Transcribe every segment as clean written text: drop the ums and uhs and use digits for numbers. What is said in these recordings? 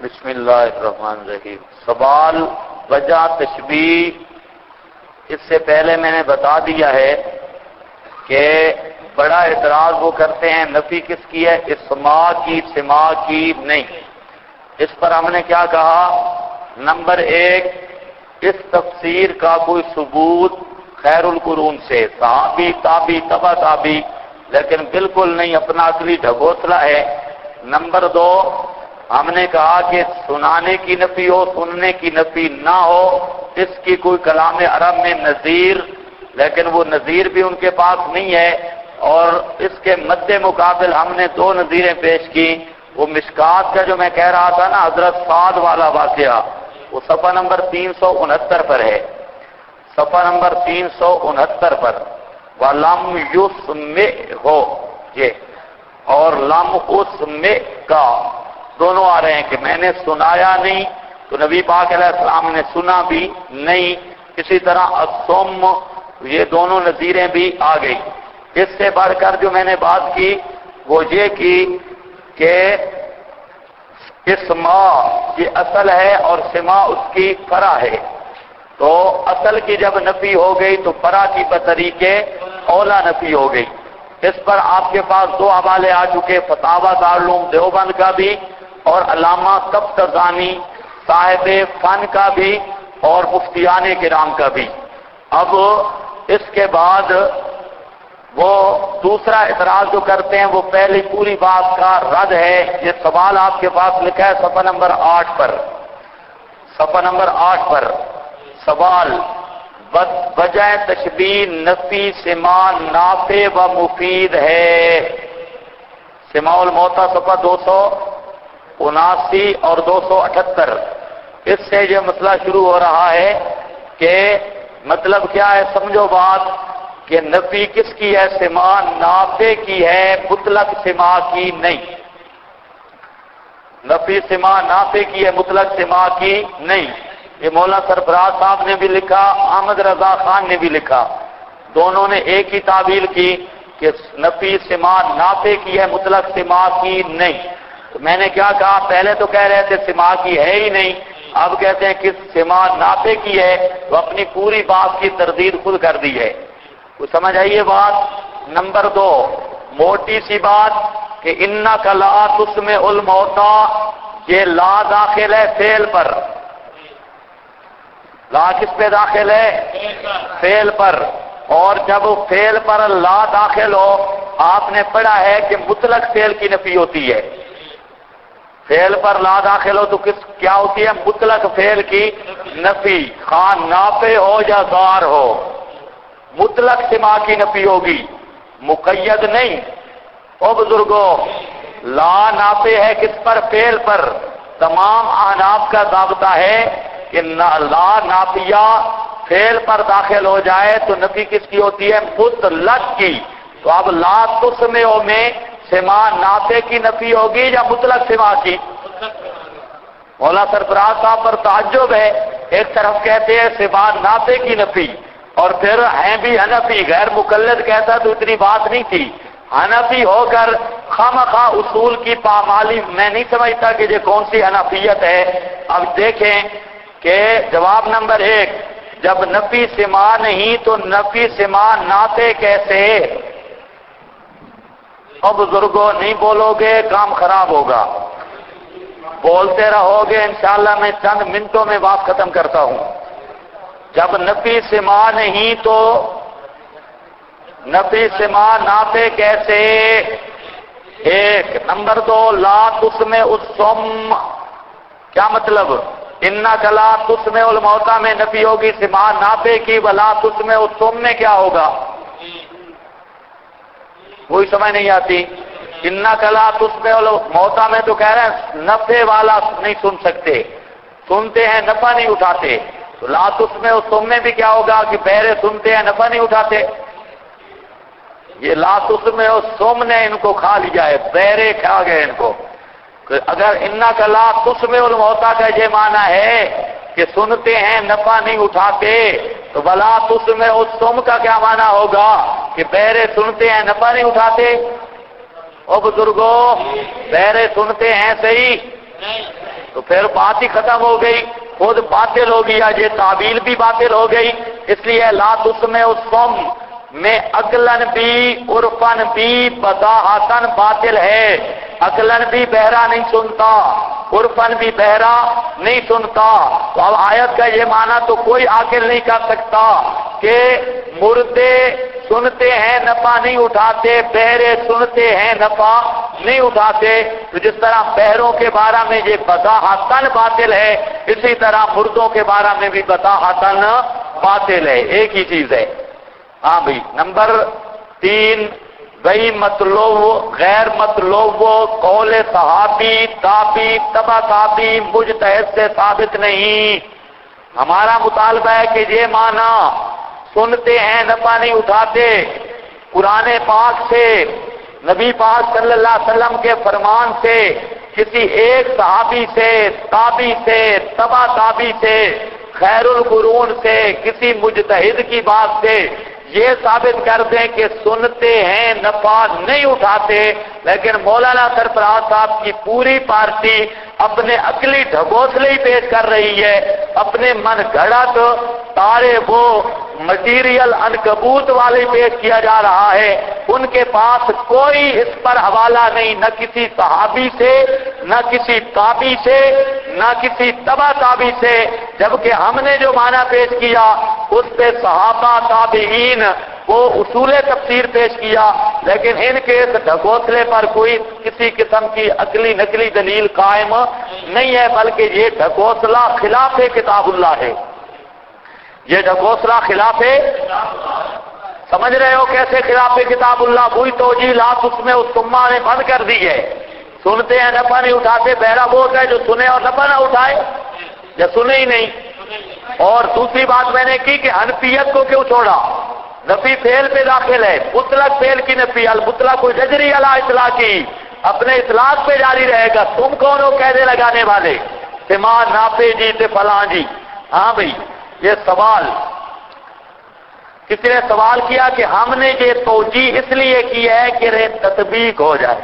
بسم اللہ الرحمن الرحیم۔ سوال، وجہ، تشبیہ، اس سے پہلے میں نے بتا دیا ہے کہ بڑا اعتراض وہ کرتے ہیں نفی کس کی ہے؟ اسماء کی، سماع کی نہیں۔ اس پر ہم نے کیا کہا؟ نمبر ایک، اس تفسیر کا کوئی ثبوت خیر القرون سے، صحابی، تابی، تبع تابی، لیکن بالکل نہیں، اپنا عقلی ڈھگوسلا ہے۔ نمبر دو، ہم نے کہا کہ سنانے کی نفی ہو، سننے کی نفی نہ ہو، اس کی کوئی کلام عرب میں نظیر، لیکن وہ نظیر بھی ان کے پاس نہیں ہے، اور اس کے مد مقابل ہم نے دو نظیریں پیش کی۔ وہ مشکات کا جو میں کہہ رہا تھا نا، حضرت سعد والا واقعہ، وہ صفحہ نمبر 369 پر ہے، صفحہ نمبر 369 پر، وَلَمْ يُسْمِعْهُ یہ اور لم اسمع کا دونوں آ رہے ہیں کہ میں نے سنایا نہیں، تو نبی پاک علیہ السلام نے سنا بھی نہیں۔ اسی طرح الصم، یہ دونوں نظیریں بھی آ گئی۔ اس سے بڑھ کر جو میں نے بات کی وہ یہ کی کہ اسماء یہ اصل ہے اور سماع اس کی فرع ہے، تو اصل کی جب نفی ہو گئی تو فرع کی بطریق اولا نفی ہو گئی۔ اس پر آپ کے پاس دو حوالے آ چکے، فتاوی دارالعلوم دیوبند کا بھی اور علامہ طبطبانی صاحب فن کا بھی اور مفتیان کرام کا بھی۔ اب اس کے بعد وہ دوسرا اعتراض جو کرتے ہیں وہ پہلی پوری بات کا رد ہے۔ یہ سوال آپ کے پاس لکھا ہے صفحہ نمبر 8 پر، صفحہ نمبر 8 پر سوال، وجہ تشبیہ نفی سماع نافع و مفید ہے۔ سماع الموتیٰ صفحہ 279 اور 278۔ اس سے یہ مسئلہ شروع ہو رہا ہے کہ مطلب کیا ہے، سمجھو بات کہ نفی کس کی ہے؟ سماع نافع کی ہے، مطلق سماع کی نہیں۔ نفی سماع نافع کی ہے، مطلق سماع کی نہیں۔ یہ مولانا سرفراز صاحب نے بھی لکھا، احمد رضا خان نے بھی لکھا، دونوں نے ایک ہی تعبیر کی کہ نفی سماع نافع کی ہے، مطلق سماع کی نہیں۔ تو میں نے کیا کہا؟ پہلے تو کہہ رہے تھے سماع کی ہے ہی نہیں، اب کہتے ہیں کہ سماع نافع کی ہے، تو اپنی پوری بات کی تردید خود کر دی ہے۔ تو سمجھ آئیے بات۔ نمبر دو، موٹی سی بات کہ انک لا تسمع الموتیٰ، یہ لا داخل ہے فعل پر، لا کس پہ داخل ہے؟ فعل پر، اور جب فعل پر لا داخل ہو، آپ نے پڑھا ہے کہ مطلق فعل کی نفی ہوتی ہے۔ فعل پر لا داخل ہو تو کیا ہوتی ہے؟ مطلق فعل کی نفی، خواہ نافع ہو یا ضار ہو، مطلق سماع کی نفی ہوگی، مقید نہیں۔ او بزرگوں، لا نافع ہے کس پر؟ فعل پر۔ تمام احناف کا ضابطہ ہے کہ لا نافیہ فعل پر داخل ہو جائے تو نفی کس کی ہوتی ہے؟ مطلق کی۔ تو اب لا تسمع میں سماع نافع کی نفی ہوگی یا مطلق سماع کی؟ مولانا سرفراز صاحب پر تعجب ہے، ایک طرف کہتے ہیں سماع نافع کی نفی، اور پھر ہیں بھی حنفی، غیر مقلد کہتا تو اتنی بات نہیں تھی۔ حنفی ہو کر خواہ اصول کی پامالی، میں نہیں سمجھتا کہ یہ کون سی حنفیت ہے۔ اب دیکھیں کہ جواب نمبر 1، جب نفی سماع نہیں تو نفی سماع نافع کیسے؟ اب بزرگوں نہیں بولو گے کام خراب ہوگا، بولتے رہو گے، انشاءاللہ میں چند منٹوں میں بات ختم کرتا ہوں۔ جب نفی سماع نہیں تو نفی سماع نافع کیسے؟ ایک۔ نمبر 2، لا تسمع الصم، کیا مطلب؟ انک لا تسمع الموتیٰ میں نفی ہوگی سماع نافع کی، ولا تسمع الصم میں کیا ہوگا؟ کوئی سمجھ نہیں آتی۔ انک لا تسمع الموتیٰ میں تو کہہ رہے ہیں نفع والا نہیں سن سکتے، سنتے ہیں نفع نہیں اٹھاتے، تو لا تسمع الصم میں بھی کیا ہوگا کہ بہرے سنتے ہیں نفع نہیں اٹھاتے؟ یہ لا تسمع الصم نے ان کو کھا لیا ہے، بہرے کھا گئے ان کو۔ اگر انک لا تسمع الموتیٰ کا یہ معنی ہے کہ سنتے ہیں نفع نہیں اٹھاتے، تو ولا تسمع الصم کا کیا معنی ہوگا کہ بہرے سنتے ہیں نفع نہیں اٹھاتے؟ او بزرگوں، بہرے سنتے ہیں صحیح؟ تو پھر بات ہی ختم ہو گئی، خود باطل ہو گیا، یہ تعویل بھی باطل ہو گئی۔ اس لیے لا تسمع الصم میں عقلاً بھی عرفاً بھی بداہتاً باطل ہے۔ عقلاً بھی بہرا نہیں سنتا، عرفاً بھی بہرا نہیں سنتا۔ تو اب آیت کا یہ معنی تو کوئی عاقل نہیں کر سکتا کہ مردے سنتے ہیں نفع نہیں اٹھاتے، بہرے سنتے ہیں نفع نہیں اٹھاتے۔ تو جس طرح بہروں کے بارے میں یہ بداہتاً باطل ہے، اسی طرح مردوں کے بارے میں بھی بداہتاً باطل ہے، ایک ہی چیز ہے۔ ہاں بھائی، نمبر 3، غیر مطلوب غیر مطلوب قول صحابی تابی تبع تابی مجتہد سے ثابت نہیں۔ ہمارا مطالبہ ہے کہ یہ معنی سنتے ہیں نفع نہیں اٹھاتے قرآن پاک سے، نبی پاک صلی اللہ علیہ وسلم کے فرمان سے، کسی ایک صحابی سے، تابی سے، تبع تابی سے، خیر القرون سے، کسی مجتہد کی بات سے یہ ثابت کر دیں کہ سنتے ہیں نفع نہیں اٹھاتے، لیکن مولانا سرفراز صاحب کی پوری پارٹی اپنے عقلی ڈھکوسلے ہی پیش کر رہی ہے، اپنے من گھڑت تارے وہ مٹیریل عنکبوت والے پیش کیا جا رہا ہے۔ ان کے پاس کوئی اس پر حوالہ نہیں، نہ کسی صحابی سے، نہ کسی تابی سے، نہ کسی تبع تابی سے، جبکہ ہم نے جو معنی پیش کیا اس پہ صحابہ تابعین وہ اصول تفسیر پیش کیا، لیکن ان کے اس ڈھکوسلے پر کوئی کسی قسم کی عقلی نقلی دلیل قائم نہیں ہے، بلکہ یہ ڈھکوسلہ خلاف کتاب اللہ ہے، یہ ڈھکوسلہ خلاف ہے۔ سمجھ رہے ہو کیسے خلاف کتاب اللہ؟ وہی توجیہ لا تسمع الصم نے بند کر دی ہے، سنتے ہیں نفع نہیں اٹھاتے، بہرا وہ ہوتا ہے جو سنے اور نفع نہ اٹھائے یا سنے ہی نہیں۔ اور دوسری بات میں نے کی کہ حنفیت کو کیوں چھوڑا؟ نفی فعل پہ داخل ہے، مطلق فعل کی نفی، المطلق کوئی زجری علی اطلاقی اپنے اطلاق پہ جاری رہے گا۔ تم کون ہو قاعدے لگانے والے؟ سما نافے جی تے فلاں جی۔ ہاں بھائی، یہ سوال کسی نے سوال کیا کہ ہم نے یہ توجیہ اس لیے کی ہے کہ تطبیق ہو جائے۔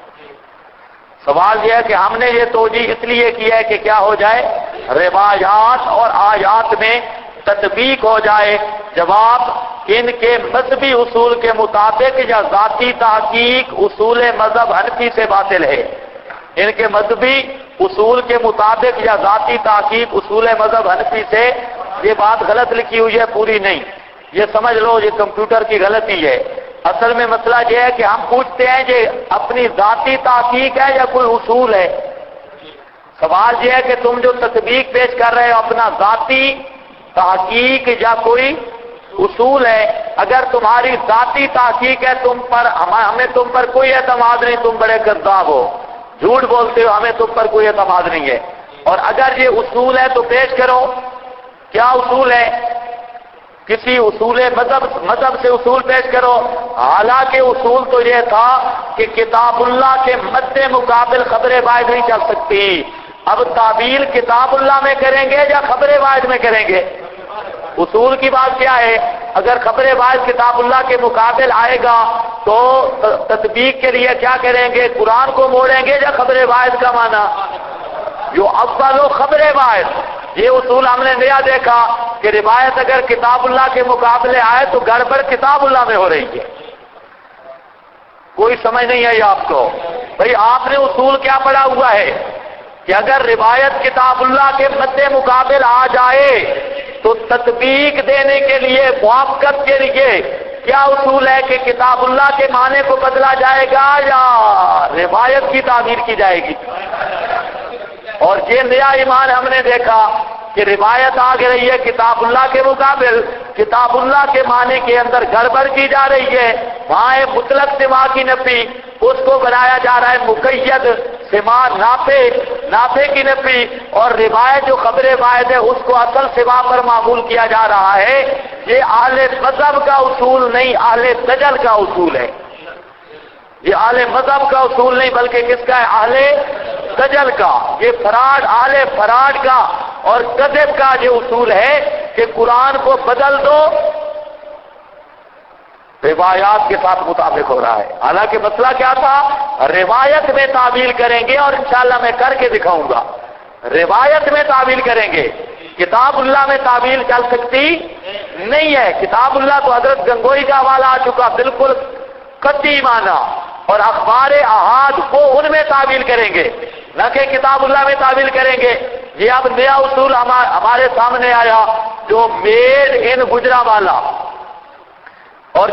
سوال یہ ہے کہ ہم نے یہ توجیہ اس لیے کی ہے کہ کیا ہو جائے؟ روایات اور آیات میں تطبیق ہو جائے۔ جواب، ان کے مذہبی اصول کے مطابق یا ذاتی تحقیق اصول مذہب حنفی سے باطل ہے۔ ان کے مذہبی اصول کے مطابق یا ذاتی تحقیق اصول مذہب حنفی سے، یہ بات غلط لکھی ہوئی ہے، پوری نہیں، یہ سمجھ لو یہ کمپیوٹر کی غلطی ہے۔ اصل میں مسئلہ یہ ہے کہ ہم پوچھتے ہیں کہ اپنی ذاتی تحقیق ہے یا کوئی اصول ہے؟ سوال یہ ہے کہ تم جو تطبیق پیش کر رہے ہو اپنا ذاتی تحقیق یا کوئی اصول ہے؟ اگر تمہاری ذاتی تحقیق ہے تم پر، ہمیں تم پر کوئی اعتماد نہیں، تم بڑے کذاب ہو، جھوٹ بولتے ہو، ہمیں تم پر کوئی اعتماد نہیں ہے۔ اور اگر یہ اصول ہے تو پیش کرو، کیا اصول ہے؟ کسی اصول مذہب سے اصول پیش کرو۔ حالانکہ اصول تو یہ تھا کہ کتاب اللہ کے مد مقابل خبر واحد نہیں چل سکتی۔ اب تعبیر کتاب اللہ میں کریں گے یا خبر واحد میں کریں گے؟ اصول کی بات کیا ہے؟ اگر خبر واحد کتاب اللہ کے مقابل آئے گا تو تطبیق کے لیے کیا کریں گے؟ قرآن کو موڑیں گے یا خبر واحد کا معنی؟ جو اول خبر واحد، یہ اصول ہم نے نیا دیکھا کہ روایت اگر کتاب اللہ کے مقابلے آئے تو گڑبڑ کتاب اللہ میں ہو رہی ہے۔ کوئی سمجھ نہیں آئی آپ کو؟ بھئی آپ نے اصول کیا پڑھا ہوا ہے کہ اگر روایت کتاب اللہ کے مد مقابل آ جائے تو تطبیق دینے کے لیے، موافقت کے لیے کیا اصول ہے کہ کتاب اللہ کے معنی کو بدلا جائے گا یا روایت کی تعبیر کی جائے گی؟ اور یہ نیا ایمان ہم نے دیکھا کہ روایت آ رہی ہے کتاب اللہ کے مقابل، کتاب اللہ کے معنی کے اندر گڑبڑ کی جا رہی ہے، وہاں مطلق سما کی نفی، اس کو بنایا جا رہا ہے مقید سما نافے کی نفی، اور روایت جو خبر واحد ہے اس کو اصل سما پر معمول کیا جا رہا ہے۔ یہ اہل مذہب کا اصول نہیں، اہل دجل کا اصول ہے۔ یہ اہل مذہب کا اصول نہیں بلکہ کس کا ہے؟ اہل دجل کا۔ یہ فراڈ، اہل فراڈ کا اور کذب کا یہ اصول ہے کہ قرآن کو بدل دو، روایات کے ساتھ مطابق ہو رہا ہے۔ حالانکہ مسئلہ کیا تھا؟ روایت میں تعبیر کریں گے، اور انشاءاللہ میں کر کے دکھاؤں گا روایت میں تعویل کریں گے، کتاب اللہ میں تعویل چل سکتی نہیں ہے۔ کتاب اللہ تو حضرت گنگوئی کا حوالہ آ چکا، بالکل قطعی معنی، اور اخبار احاد وہ ان میں تعویل کریں گے، نہ کہ کتاب اللہ میں تعویل کریں گے۔ یہ اب نیا اصول ہمارے سامنے آیا، جو میڈ ان گجرانوالہ اور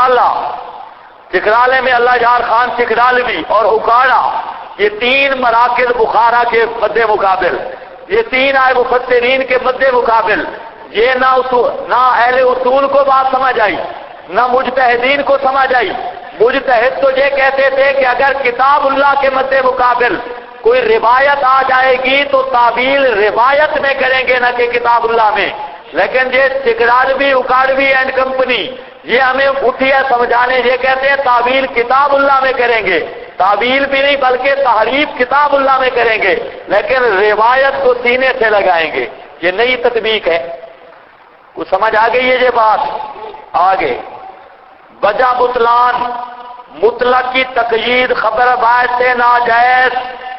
چکرالے میں اللہ جار خان چکرالوی اور اکاڑا، یہ تین مراکز بخارا کے مد مقابل، یہ تین آئے مفسرین کے مد مقابل، یہ نہ اہل اصول کو بات سمجھ آئی، نہ مجتہدین کو سمجھ آئی۔ مجتہد تو یہ کہتے تھے کہ اگر کتاب اللہ کے مد مقابل کوئی روایت آ جائے گی تو تعویل روایت میں کریں گے، نہ کہ کتاب اللہ میں۔ لیکن یہ چکرالوی اکاڑوی اینڈ کمپنی یہ ہمیں اٹھی ہے سمجھانے، یہ کہتے ہیں تعویل کتاب اللہ میں کریں گے، تعویل بھی نہیں بلکہ تحریف کتاب اللہ میں کریں گے، لیکن روایت کو سینے سے لگائیں گے۔ یہ نئی تطبیق ہے، کچھ سمجھ آ گئی ہے یہ بات؟ آگے وجہ بطلان، مطلق کی تقیید خبر باعث سے ناجائز۔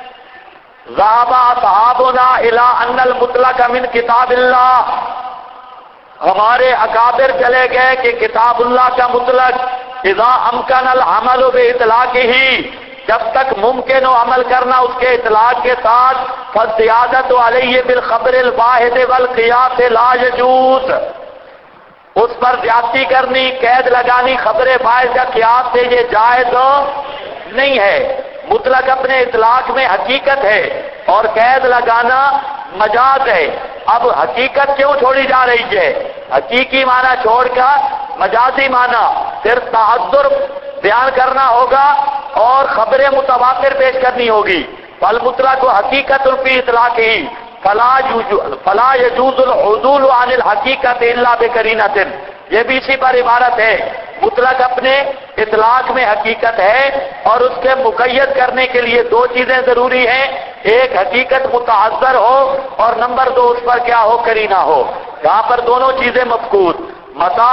ذهب اصحابنا الى ان المطلق من کتاب اللہ، ہمارے اکابر چلے گئے کہ کتاب اللہ کا مطلق اذا امکن العمل باطلاقہ، جب تک ممکن ہو عمل کرنا اس کے اطلاق کے ساتھ، فالزیادۃ علیہ بالخبر الواحد والقیاس لا یجوز، اس پر زیادتی کرنی، قید لگانی خبر واحد کا قیاس سے یہ جائز نہیں ہے۔ مطلق اپنے اطلاق میں حقیقت ہے اور قید لگانا مجاز ہے۔ اب حقیقت کیوں چھوڑی جا رہی ہے؟ حقیقی معنی چھوڑ کر مجازی معنی، صرف تعذر بیان کرنا ہوگا اور خبر متواتر پیش کرنی ہوگی۔ فالمطلق حقیقت فی اطلاق ہی فلا یجوز العدول عن الحقیقت الا بقرینۃ، یہ بھی اسی پر عبارت ہے۔ مطلق اپنے اطلاق میں حقیقت ہے اور اس کے مقید کرنے کے لیے دو چیزیں ضروری ہیں، ایک حقیقت متعذر ہو اور نمبر دو اس پر کیا ہو؟ قرینہ ہو۔ یہاں پر دونوں چیزیں مفقود۔ متا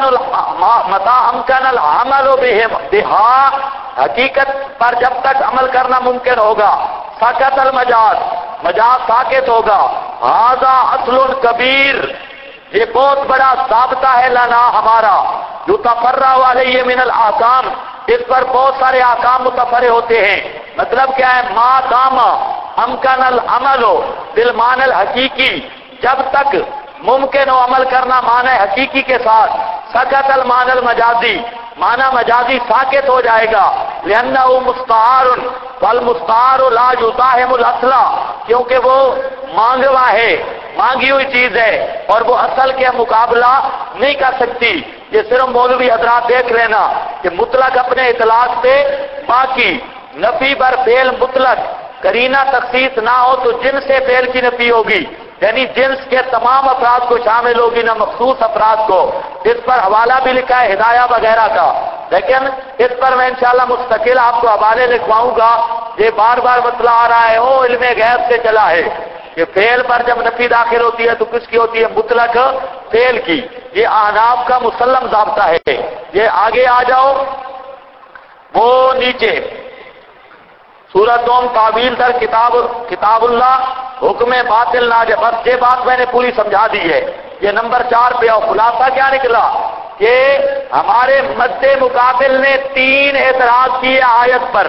امکن العمل بہا، حقیقت پر جب تک عمل کرنا ممکن ہوگا، سقط المجاز، مجاز ساکت ہوگا۔ ھذا اصل کبیر، یہ بہت بڑا ضابطہ ہے لنا ہمارا، جو تفرع علیہ من الاحکام، اس پر بہت سارے احکام متفرع ہوتے ہیں۔ مطلب کیا ہے؟ ما دام امکن العمل بالمعنی الحقیقی، جب تک ممکن ہو عمل کرنا معنی حقیقی کے ساتھ، سقط المعنی المجازی، معنی مجازی ساکت ہو جائے گا۔ لأنہ مستعار والمستعار لا یزاحم الاصل، کیونکہ وہ مانگوا ہے، مانگی ہوئی چیز ہے اور وہ اصل کے مقابلہ نہیں کر سکتی۔ یہ صرف مولوی حضرات دیکھ لینا کہ مطلق اپنے اطلاق سے باقی، نفی بر فعل مطلق، قرینہ تخصیص نہ ہو تو جنس سے فعل کی نفی ہوگی، یعنی جنس کے تمام افراد کو شامل ہوگی، نہ مخصوص افراد کو۔ اس پر حوالہ بھی لکھا ہے ہدایہ وغیرہ کا، لیکن اس پر میں انشاءاللہ مستقل آپ کو حوالے لکھواؤں گا۔ یہ بار بار مسئلہ آ رہا ہے، علم غیب سے چلا ہے کہ فعل پر جب نفی داخل ہوتی ہے تو کس کی ہوتی ہے؟ مطلق فعل کی۔ یہ احناف کا مسلم ضابطہ ہے۔ یہ آگے آ جاؤ، وہ نیچے سورۃ تعویل در کتاب اللہ حکم باطل ناجائز، بس یہ بات میں نے پوری سمجھا دی ہے۔ یہ نمبر 4 پہ آؤ، خلاصہ کیا نکلا کہ ہمارے مد مقابل نے 3 اعتراض کیے آیت پر۔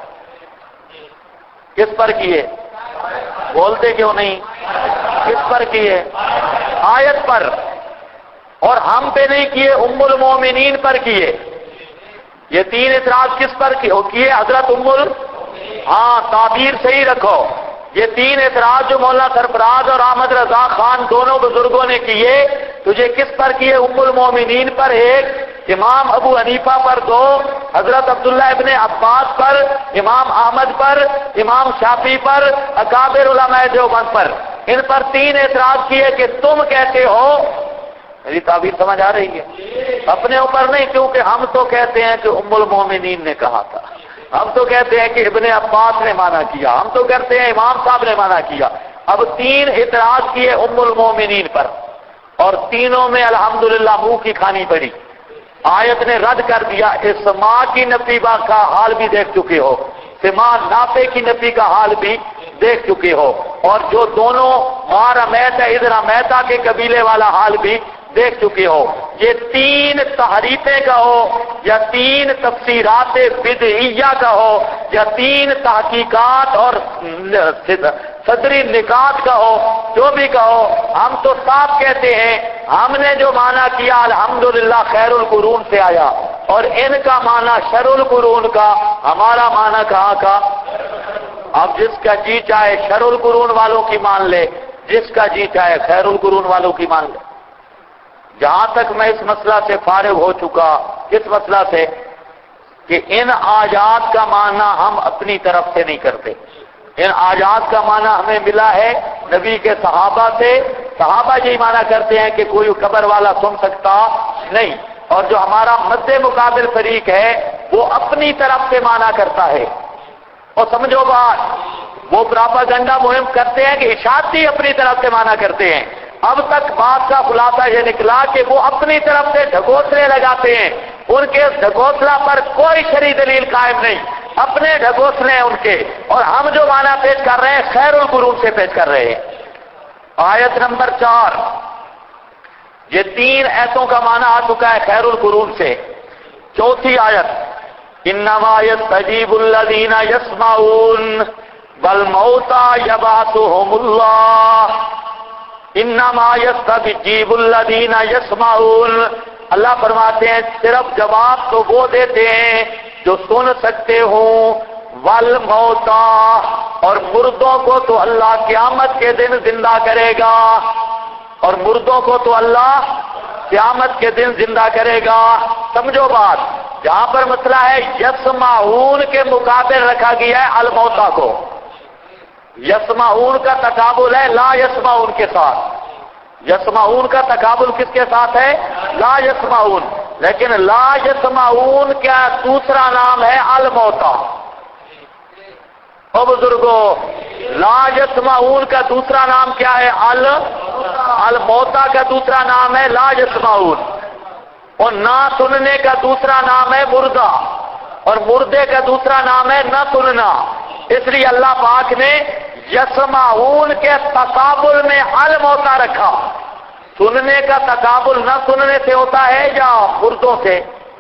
کس پر کیے؟ بولتے کیوں نہیں؟ کس پر کیے؟ آیت پر، اور ہم پہ نہیں کیے، ام المومنین پر کیے۔ یہ 3 اعتراض کس پر کیے؟ حضرت ہاں تعبیر صحیح رکھو۔ یہ 3 اعتراض جو مولانا سرفراز اور احمد رضا خان دونوں بزرگوں نے کیے، تجھے کس پر کیے؟ ام المومنین پر 1، امام ابو حنیفہ پر 2، حضرت عبداللہ ابن عباس پر، امام احمد پر، امام شافعی پر، اکابر علماء دیوبند پر۔ ان پر 3 اعتراض کیے کہ تم کہتے ہو، میری تعبیر سمجھ آ رہی ہے؟ اپنے اوپر نہیں، کیونکہ ہم تو کہتے ہیں کہ ام المومنین نے کہا تھا، ہم تو کہتے ہیں کہ ابن عباس نے مانا کیا، ہم تو کہتے ہیں امام صاحب نے مانا کیا۔ اب 3 اعتراض کیے ام المومنین پر، اور تینوں میں الحمدللہ منہ کی کھانی پڑی۔ آیت نے رد کر دیا۔ اسماء کی نفی کا حال بھی دیکھ چکے ہو، سماع نافع کی نفی کا حال بھی دیکھ چکے ہو۔ اور جو دونوں ما رمیت اذ رمیت کے قبیلے والا حال بھی دیکھ چکے ہو. یہ 3 تحریفیں کا ہو یا 3 تفسیرات بدعیہ کا ہو یا 3 تحقیقات اور صدری نکات کا ہو، جو بھی کہو، ہم تو صاف کہتے ہیں ہم نے جو معنی کیا الحمدللہ خیر القرون سے آیا، اور ان کا معنی شر القرون کا، ہمارا معنی کہاں کا؟ اب جس کا جی چاہے شر القرون والوں کی مان لے، جس کا جی چاہے خیر القرون والوں کی مان لے. جہاں تک میں اس مسئلہ سے فارغ ہو چکا، اس مسئلہ سے کہ ان آیات کا معنی ہم اپنی طرف سے نہیں کرتے. ان آیات کا معنی ہمیں ملا ہے نبی کے صحابہ سے. صحابہ یہی معنی کرتے ہیں کہ کوئی قبر والا سن سکتا نہیں، اور جو ہمارا مد مقابل فریق ہے وہ اپنی طرف سے معنی کرتا ہے. اور سمجھو بات، وہ پراپاگنڈا مہم کرتے ہیں کہ اشاعتی اپنی طرف سے معنی کرتے ہیں. اب تک بات کا خلاصہ یہ نکلا کہ وہ اپنی طرف سے ڈھکوسلے لگاتے ہیں، ان کے ڈھکوسلا پر کوئی شرعی دلیل قائم نہیں، اپنے ڈھکوسلے ہیں ان کے. اور ہم جو معنی پیش کر رہے ہیں خیر القرون سے پیش کر رہے ہیں. آیت نمبر 4، یہ 3 ایتوں کا معنی آ چکا ہے خیر القرون سے. چوتھی آیت، انما یستجیب الذین یسمعون والموتى یبعثهم اللہ. انما یستجیب الذین یسمعون، اللہ فرماتے ہیں صرف جواب تو وہ دیتے ہیں جو سن سکتے ہوں. والموتى، اور مردوں کو تو اللہ قیامت کے دن زندہ کرے گا، اور مردوں کو تو اللہ قیامت کے دن زندہ کرے گا. سمجھو بات، جہاں پر مسئلہ ہے یسمعون کے مقابل رکھا گیا ہے الموتى کو. یسمعون کا تقابل ہے لا یسمعون کے ساتھ. یسمعون کا تقابل کس کے ساتھ ہے؟ لا یسمعون. لیکن لا یسمعون کا دوسرا نام ہے الموتى. او بزرگوں، لا یسمعون کا دوسرا نام کیا ہے؟ الموتى کا دوسرا نام ہے لا یسمعون. اور نہ سننے کا دوسرا نام ہے مردہ، اور مردے کا دوسرا نام ہے نہ سننا. اس لیے اللہ پاک نے یسمعون کے تقابل میں الموتى رکھا. سننے کا تقابل نہ سننے سے ہوتا ہے یا مردوں سے؟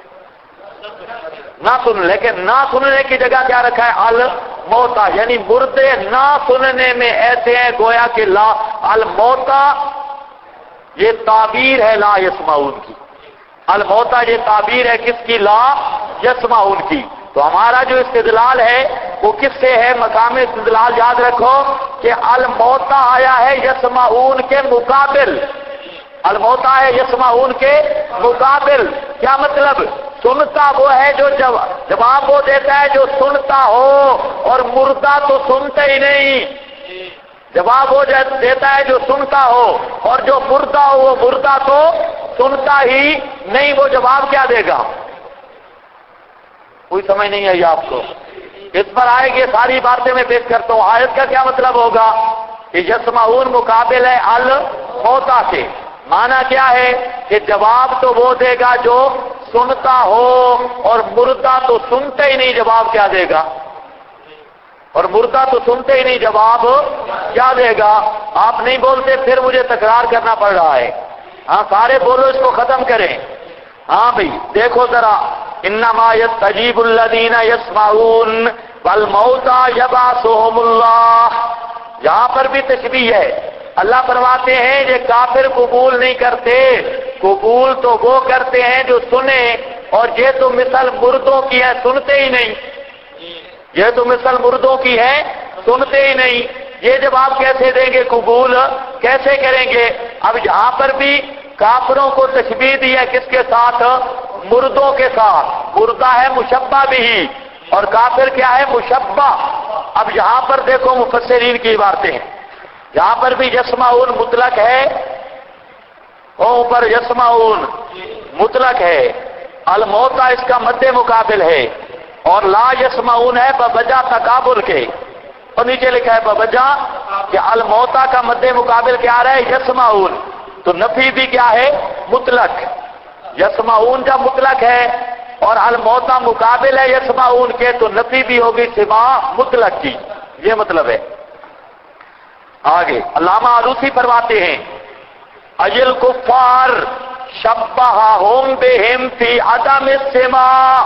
نہ سن، لیکن نہ سننے کی جگہ کیا رکھا ہے؟ الموتى. یعنی مردے نہ سننے میں ایسے ہیں گویا کہ لا الموتى یہ تعبیر ہے لا یسمعون کی. الموتى یہ تعبیر ہے کس کی؟ لا یسمعون کی. تو ہمارا جو استدلال ہے وہ کس سے ہے؟ مقام استدلال یاد رکھو کہ الموتى آیا ہے یسمعون کے مقابل. الموتى ہے یسمعون کے مقابل. کیا مطلب؟ سنتا وہ ہے جو جواب وہ دیتا ہے جو سنتا ہو، اور مردہ تو سنتا ہی نہیں. جواب وہ دیتا ہے جو سنتا ہو، اور جو مردہ ہو وہ مردہ تو سنتا ہی نہیں. وہ جواب کیا دے گا؟ کوئی سمجھ نہیں آئی آپ کو؟ اس پر آئے گی ساری باتیں میں پیش کرتا ہوں. آیت کا کیا مطلب ہوگا کہ یسمعون مقابل ہے الموتى سے. معنی کیا ہے کہ جواب تو وہ دے گا جو سنتا ہو، اور مردہ تو سنتے ہی نہیں. جواب کیا دے گا؟ اور مردہ تو سنتے ہی نہیں، جواب کیا دے گا؟ آپ نہیں بولتے پھر مجھے تکرار کرنا پڑ رہا ہے. ہاں سارے بولو، اس کو ختم کریں. ہاں بھئی دیکھو ذرا، انما یستجیب الذین یسمعون والموتى یبعثهم اللہ. یہاں پر بھی تشبیہ ہے. اللہ فرماتے ہیں یہ کافر قبول نہیں کرتے، قبول تو وہ کرتے ہیں جو سنے، اور یہ تو مثل مردوں کی ہے، سنتے ہی نہیں. یہ تو مثل مردوں کی ہے، سنتے ہی نہیں. یہ جواب کیسے دیں گے؟ قبول کیسے کریں گے؟ اب یہاں پر بھی کافروں کو تشبیہ دی ہے کس کے ساتھ؟ مردوں کے ساتھ. مردہ ہے مشبہ بھی، اور کافر کیا ہے؟ مشبہ. اب یہاں پر دیکھو مفسرین کی باتیں، یہاں پر بھی یسمعون مطلق ہے، اوپر یسمعون مطلق ہے. الموتى اس کا مد مقابل ہے، اور لا یسمعون ہے بوجہ تقابل کے. اور نیچے لکھا ہے بوجہ کہ الموتى کا مد مقابل کیا آ رہا ہے؟ یسمعون. تو نفی بھی کیا ہے؟ مطلق. یسمعون جب مطلق ہے اور الموتى مقابل ہے یسمعون کے، تو نفی بھی ہوگی سوا مطلق کی. یہ مطلب ہے. آگے علامہ آلوسی فرماتے ہیں اجل کفار شبہہم بہم فی عدم السماع،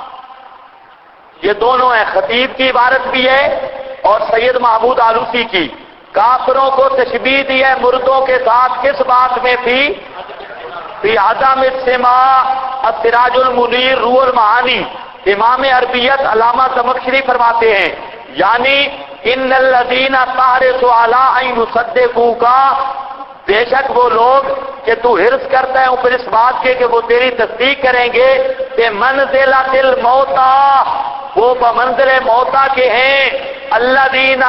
یہ دونوں ہیں، خطیب کی عبارت بھی ہے اور سید محمود آلوسی کی۔ کافروں کو تشبیہ دی ہے مردوں کے ساتھ، کس بات میں؟ فی عدم السماع۔ السراج المنیر روح المعانی امام عربیت علامہ زمخشری فرماتے ہیں یعنی ان الذین تحرص علی ان یصدقوک، بے شک وہ لوگ کہ تو حرص کرتا ہے اوپر اس بات کے کہ وہ تیری تصدیق کریں گے کہ منزلۃ الموتى، وہ بمنزل موتا کے ہیں، الذین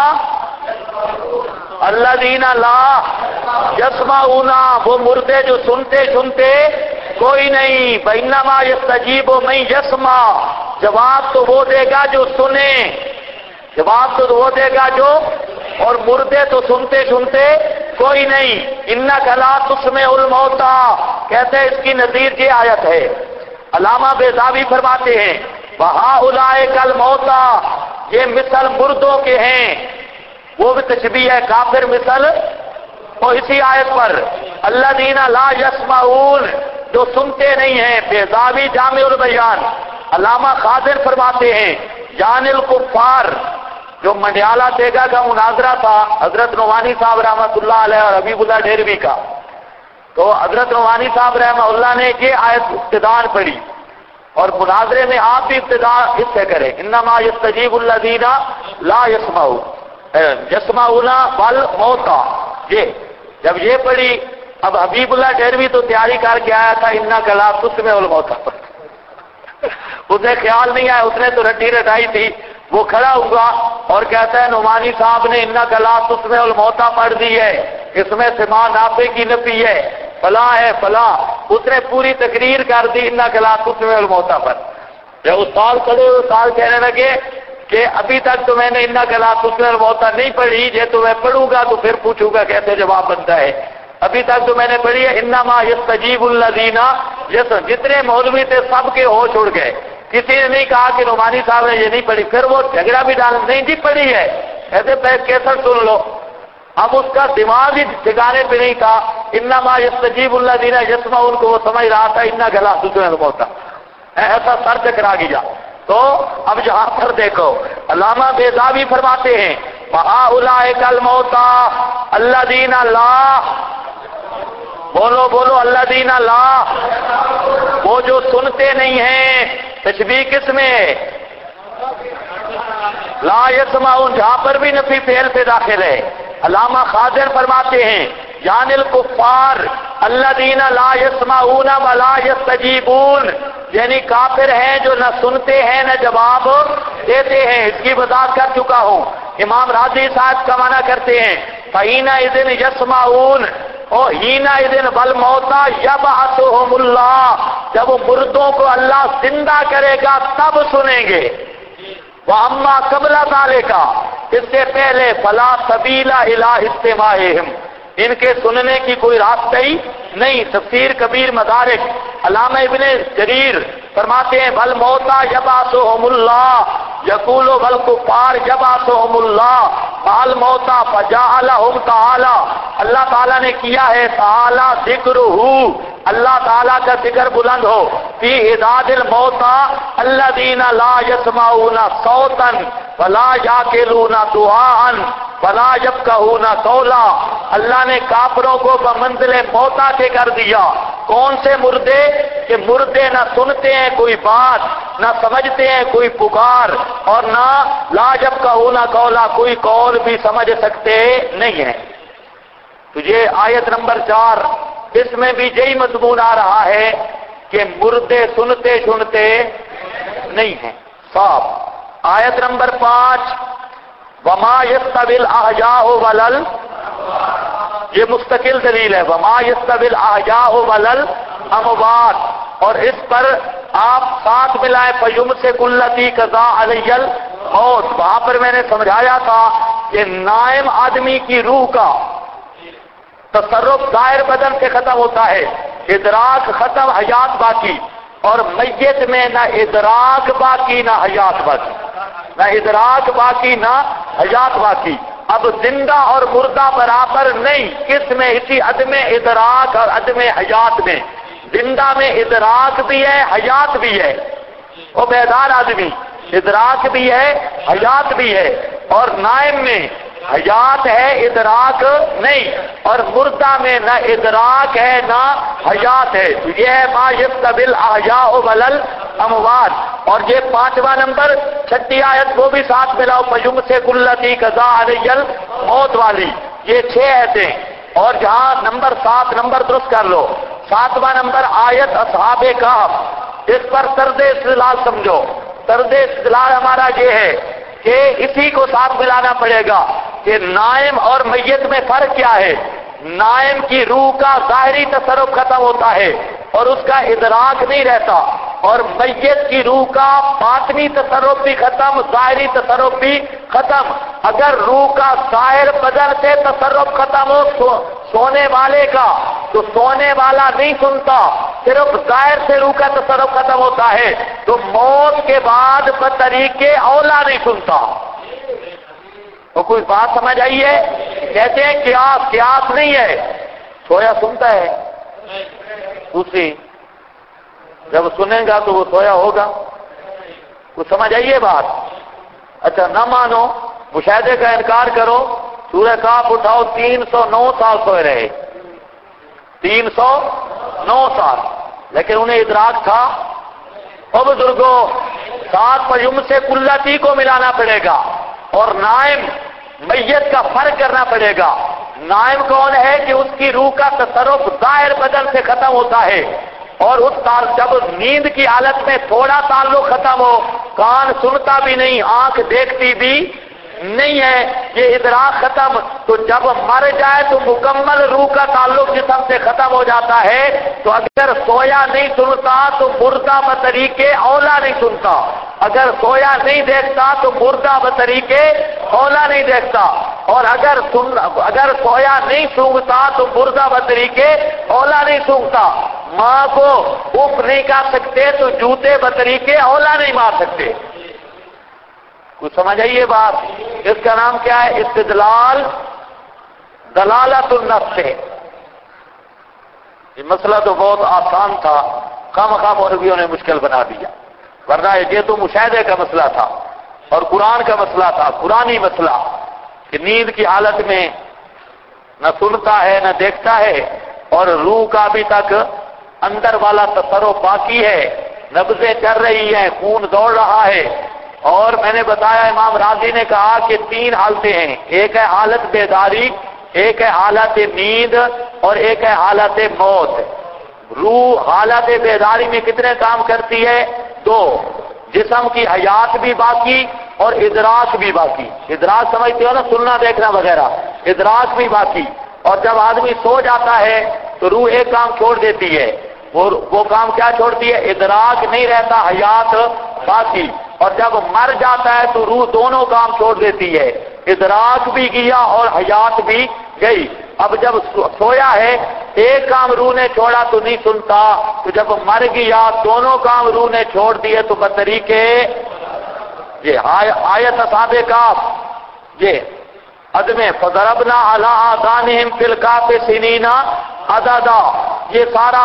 لا یسمعون، وہ مردے جو سنتے کوئی نہیں، بینما یستجیب من یسمع، جواب تو وہ دے گا جو سنے، جواب تو وہ دے گا جو، اور مردے تو سنتے کوئی نہیں۔ انک لا تسمع الموتى، کہتے ہیں اس کی نظیر یہ آیت ہے۔ علامہ بیضاوی فرماتے ہیں وَهَؤُلَاءِ كَالْمَوتَى، یہ مثل مردوں کے ہیں، وہ بھی تشبیہ ہے کافر مثل، اور اسی آیت پر الذین لا یسمعون، جو سنتے نہیں ہیں۔ بیضاوی جامع البیان علامہ خاضر فرماتے ہیں یعنی الکفار، جو منڈیالہ دیگا کا مناظرہ تھا حضرت نعمانی صاحب رحمۃ اللہ علیہ اور حبیب اللہ ڈھیروی کا، تو حضرت نعمانی صاحب رحمہ اللہ نے یہ آیت ابتداءً پڑھی، اور مناظرے میں آپ بھی ابتدا اس سے کریں انما یستجیب الذین لا یسمعون یسمعون والموتى، یہ جب یہ پڑھی، اب حبیب اللہ ڈھیروی تو تیاری کر کے آیا تھا انک لا تسمع الموتى، اسے خیال نہیں آیا، اس نے تو رٹی رٹائی تھی، وہ کھڑا ہوا اور کہتا ہے نعمانی صاحب نے انک لا تسمع الموتى پڑھ دی ہے، اس میں سماع نافع کی نفی ہے، فلاں ہے فلاں، اس نے پوری تقریر کر دی انک لا تسمع الموتى پر۔ جب استاد کھڑے ہوئے استاد کہنے لگے کہ ابھی تک تو میں نے انک لا تسمع الموتى نہیں پڑھی، یہ تو میں پڑھوں گا تو پھر پوچھوں گا کیسے جواب بنتا ہے، ابھی تک تو میں نے پڑھی ہے انما یستجیب الذین، جتنے مولوی تھے سب کے ہوش اڑ گئے، کسی نے نہیں کہا کہ نعمانی صاحب نے یہ نہیں پڑھی، پھر وہ جھگڑا بھی ڈال نہیں جی پڑھی ہے، ایسے کیسر سن لو، اب اس کا دماغ ہی ٹھکانے پہ نہیں تھا، انما یستجیب الذین یسمعون کو وہ سمجھ رہا تھا انک لا تسمع الموتى، ایسا سر چکرا گیا۔ تو اب یہاں پر دیکھو علامہ بیضاوی فرماتے ہیں وَهَؤُلَاءِ كَالْمَوتَى الَّذِينَ لَا، بولو الَّذِينَ لَا، وہ جو سنتے نہیں ہیں، تشبیہ کس میں؟ لا یسمعون، جہاں پر بھی نفی فعل پہ داخل ہے۔ علامہ خاضر فرماتے ہیں یعنی الکفار الذین لا یسمعون ولا یستجیبون، یعنی کافر ہیں جو نہ سنتے ہیں نہ جواب دیتے ہیں، اس کی وضاحت کر چکا ہوں۔ امام راضی صاحب کا معنی کرتے ہیں فَحِينَئِذٍ يَسْمَعُونَ وَحِينَئِذٍ وَالْمَوْتَى يَبْعَثُهُمُ اللَّهُ، جب وہ مردوں کو اللہ زندہ کرے گا تب سنیں گے۔ وَأَمَّا قَبْلَ ذَلِكَ، اس سے پہلے فَلَا سَبِيلَ إِلَىٰ اسْتِمَاعِهِمْ، ان کے سننے کی کوئی راستہ ہی نہیں۔ تفسیر کبیر مدارک علامہ ابن جریر فرماتے ہیں وَالْمَوْتَى يَبْعَثُهُمُ اللَّهُ یقول وَالْكُفَّارُ يَبْعَثُهُمُ اللَّهُ وَالْمَوْتَى فَجَعَلَهُمْ تَعَالَى، اللہ تعالیٰ نے کیا ہے تعالیٰ ذکرہ، اللہ تعالیٰ کا ذکر بلند ہو، فی عداد الموتى الذین لا یسمعون صوتا ولا یعقلون دعاء ولا یفقہون قولا، اللہ نے کافروں کو بمنزل موتا کے کر دیا۔ کون سے مردے؟ کہ مردے نہ سنتے ہیں کوئی بات، نہ سمجھتے ہیں کوئی پکار، اور نہ لا یفقہون قولا، کوئی قول بھی سمجھ سکتے نہیں ہیں۔ تو یہ آیت نمبر 4، اس میں بھی یہی مضمون آ رہا ہے کہ مردے سنتے نہیں ہیں، صاف۔ آیت نمبر 5 وما يستوي الاحياء یہ مستقل دلیل ہے، وما يستوي الاحياء والاموات، اور اس پر آپ ساتھ ملائیں فیمسک التی قضا علی الموت، وہاں پر میں نے سمجھایا تھا کہ نائم آدمی کی روح کا تصرف ظاہر بدن سے ختم ہوتا ہے، ادراک ختم حیات باقی، اور میت میں نہ ادراک باقی نہ حیات باقی، نہ ادراک باقی نہ حیات باقی۔ اب زندہ اور مردہ برابر نہیں، کس میں؟ اسی عدم ادراک اور عدم حیات میں۔ زندہ میں ادراک بھی ہے، حیات بھی ہے، وہ بیدار آدمی ادراک بھی ہے، حیات بھی ہے، اور نائم میں حیات ہے، ادراک نہیں، اور مردہ میں نہ ادراک ہے نہ حیات ہے۔ یہ ہے ما یستوی الاحیاء والاموات۔ اور یہ 5واں نمبر، 6 آیت وہ بھی ساتھ ملاؤ، فیمسک التی قضا علی الموت والی، یہ 6 آیتیں۔ اور جہاں نمبر 7 نمبر درست کر لو، 7واں نمبر آیت اصحاب کہف، اس پر طرز استدلال سمجھو۔ طرز استدلال ہمارا یہ ہے کہ اسی کو ساتھ ملانا پڑے گا کہ نائم اور میت میں فرق کیا ہے۔ نائم کی روح کا ظاہری تصرف ختم ہوتا ہے اور اس کا ادراک نہیں رہتا، اور میت کی روح کا باطنی تصرف بھی ختم، ظاہری تصرف بھی ختم۔ اگر روح کا ظاہر بدن سے تصرف ختم ہو سونے والے کا، تو سونے والا نہیں سنتا، صرف ظاہر سے روح کا تصرف ختم ہوتا ہے، تو موت کے بعد بطریقے اولا نہیں سنتا۔ تو کوئی بات سمجھ آئی ہے؟ کہتے ہیں قیاس نہیں ہے، سویا سنتا ہے، دوسری جب سنیں گا تو وہ سویا ہوگا۔ کچھ سمجھ آئیے بات؟ اچھا نہ مانو، مشاہدے کا انکار کرو، سورہ کہف اٹھاؤ، 309 سال سوئے رہے، 309 سال، لیکن انہیں ادراک تھا۔ اور بزرگوں، 7 فیمسک التی کو ملانا پڑے گا، اور نائم میت کا فرق کرنا پڑے گا۔ نائم کون ہے؟ کہ اس کی روح کا تصرف ظاہر بدن سے ختم ہوتا ہے، اور اس جب نیند کی حالت میں تھوڑا تعلق ختم ہو، کان سنتا بھی نہیں، آنکھ دیکھتی بھی نہیں ہے، یہ ادراک ختم، تو جب مر جائے تو مکمل روح کا تعلق جسم سے ختم ہو جاتا ہے۔ تو اگر سویا نہیں سنتا تو مردہ بطریقے اولا نہیں سنتا، اگر سویا نہیں دیکھتا تو مردہ بطریقے اولا نہیں دیکھتا، اور اگر سویا نہیں سونگتا تو مردہ بطریقے اولا نہیں سونگتا۔ ماں کو اف نہیں کر سکتے تو جوتے بطریقے اولا نہیں مار سکتے۔ کچھ سمجھ آئیے بات؟ اس کا نام کیا ہے؟ استدلال دلالت النفس ہے۔ یہ مسئلہ تو بہت آسان تھا، خواہ مولویوں نے مشکل بنا دیا، ورنہ یہ تو مشاہدے کا مسئلہ تھا اور قرآن کا مسئلہ تھا، قرآنی مسئلہ، کہ نیند کی حالت میں نہ سنتا ہے نہ دیکھتا ہے، اور روح کا ابھی تک اندر والا تصرف باقی ہے، نبضیں چل رہی ہیں، خون دوڑ رہا ہے۔ اور میں نے بتایا، امام راضی نے کہا کہ 3 حالتیں ہیں، ایک ہے حالت بیداری، ایک ہے حالت نیند، اور ایک ہے حالت موت۔ روح حالت بیداری میں کتنے کام کرتی ہے؟ 2، جسم کی حیات بھی باقی اور ادراک بھی باقی۔ ادراک سمجھتے ہو نا، سننا دیکھنا وغیرہ، ادراک بھی باقی۔ اور جب آدمی سو جاتا ہے تو روح ایک کام چھوڑ دیتی ہے، وہ کام کیا چھوڑتی ہے؟ ادراک نہیں رہتا، حیات باقی۔ اور جب مر جاتا ہے تو روح دونوں کام چھوڑ دیتی ہے، ادراک بھی گیا اور حیات بھی گئی۔ اب جب سویا ہے ایک کام روح نے چھوڑا تو نہیں سنتا، تو جب مر گیا دونوں کام روح نے چھوڑ دیے تو بطریقے یہ آیت اصحاب کہف، یہ عدم فضربنا علی آذانہم فی الکہف سنین عددا، یہ سارا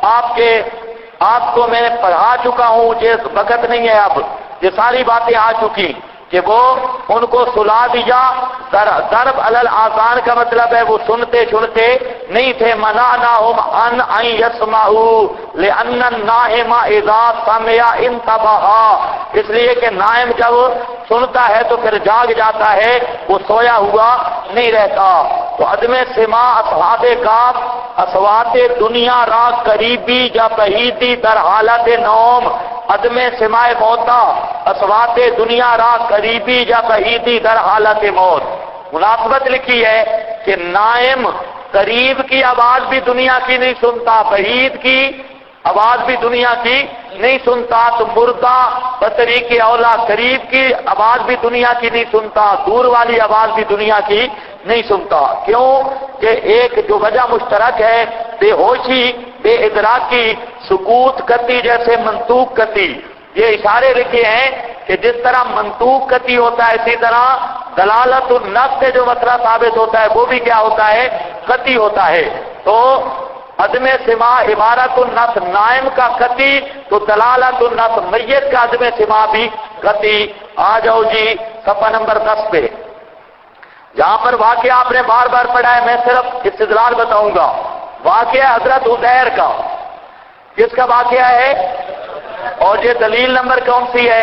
آپ کو میں پڑھا چکا ہوں، یہ وقت نہیں ہے، اب یہ ساری باتیں آ چکی کہ وہ ان کو سلا دیا۔ ضرب علی الاذان کا مطلب ہے وہ سنتے نہیں تھے۔ منعناہم ان یسمعوا لان النائم اذا سمع انتبہ، اس لیے کہ نائم جب سنتا ہے تو پھر جاگ جاتا ہے، وہ سویا ہوا نہیں رہتا۔ تو عدم سماع اصحاب کہف، اصوات دنیا را قریبی یا بعیدی در حالت نوم، عدم سماع موتا، اصوات دنیا را قریبی یا بعیدی در حالت موت۔ مناسبت لکھی ہے کہ نائم قریب کی آواز بھی دنیا کی نہیں سنتا، بعید کی آواز بھی دنیا کی نہیں سنتا، تو مردہ بطریق اولا قریب کی آواز بھی دنیا کی نہیں سنتا، دور والی آواز بھی دنیا کی نہیں سنتا۔ کیوں؟ کہ ایک جو وجہ مشترک ہے، بے ہوشی، بے ادراکی، سکوت کتی جیسے منطوق کتی، یہ اشارے لکھے ہیں کہ جس طرح منطوق قطعی ہوتا ہے اسی طرح دلالت النص سے جو مسئلہ ثابت ہوتا ہے وہ بھی کیا ہوتا ہے؟ قطعی ہوتا ہے. تو عدم سماع عبارت النص نائم کا قطعی، تو دلالت النص میت کا عدم سماع بھی قطعی. آ جاؤ جی صفحہ نمبر 10 پہ، جہاں پر واقعہ آپ نے بار بار پڑھا ہے، میں صرف استدلال بتاؤں گا. واقعہ حضرت عزیر کا، کس کا واقعہ ہے؟ اور یہ دلیل نمبر کون سی ہے؟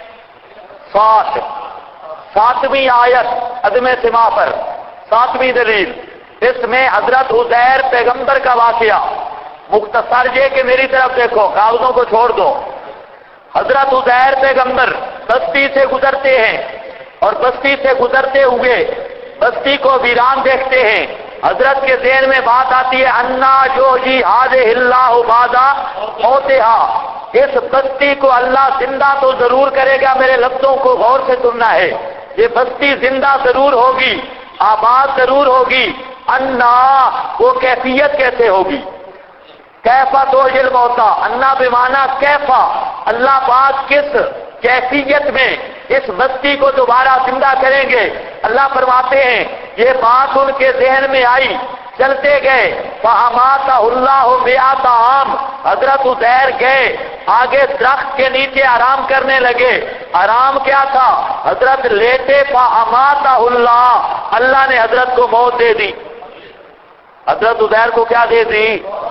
7ویں آیت عدم سماع پر، 7ویں دلیل. اس میں حضرت عزیر پیغمبر کا واقعہ، مختصر یہ کہ میری طرف دیکھو، کاغذوں کو چھوڑ دو. حضرت عزیر پیغمبر بستی سے گزرتے ہیں، اور بستی سے گزرتے ہوئے بستی کو ویران دیکھتے ہیں. حضرت کے ذہن میں بات آتی ہے انا جو جی ہاذہ اللہ بعد موتہا، اس بستی کو اللہ زندہ تو ضرور کرے گا، میرے لفظوں کو غور سے سننا ہے. یہ بستی زندہ ضرور ہوگی، آباد ضرور ہوگی. انا وہ کیفیت کیسے ہوگی؟ کیفا تحیی الموتی، انا بمعنی کیفا، اللہ پاک کس کیفیت میں اس بستی کو دوبارہ زندہ کریں گے. اللہ فرماتے ہیں یہ بات ان کے ذہن میں آئی، چلتے گئے. فَأَمَاتَهُ اللَّهُ مِئَةَ عَامٍ، حضرت عزیر گئے آگے درخت کے نیچے آرام کرنے لگے. آرام کیا تھا؟ حضرت لیٹے. فَأَمَاتَهُ اللَّهُ، اللہ نے حضرت کو موت دے دی. حضرت عزیر کو کیا دے دی؟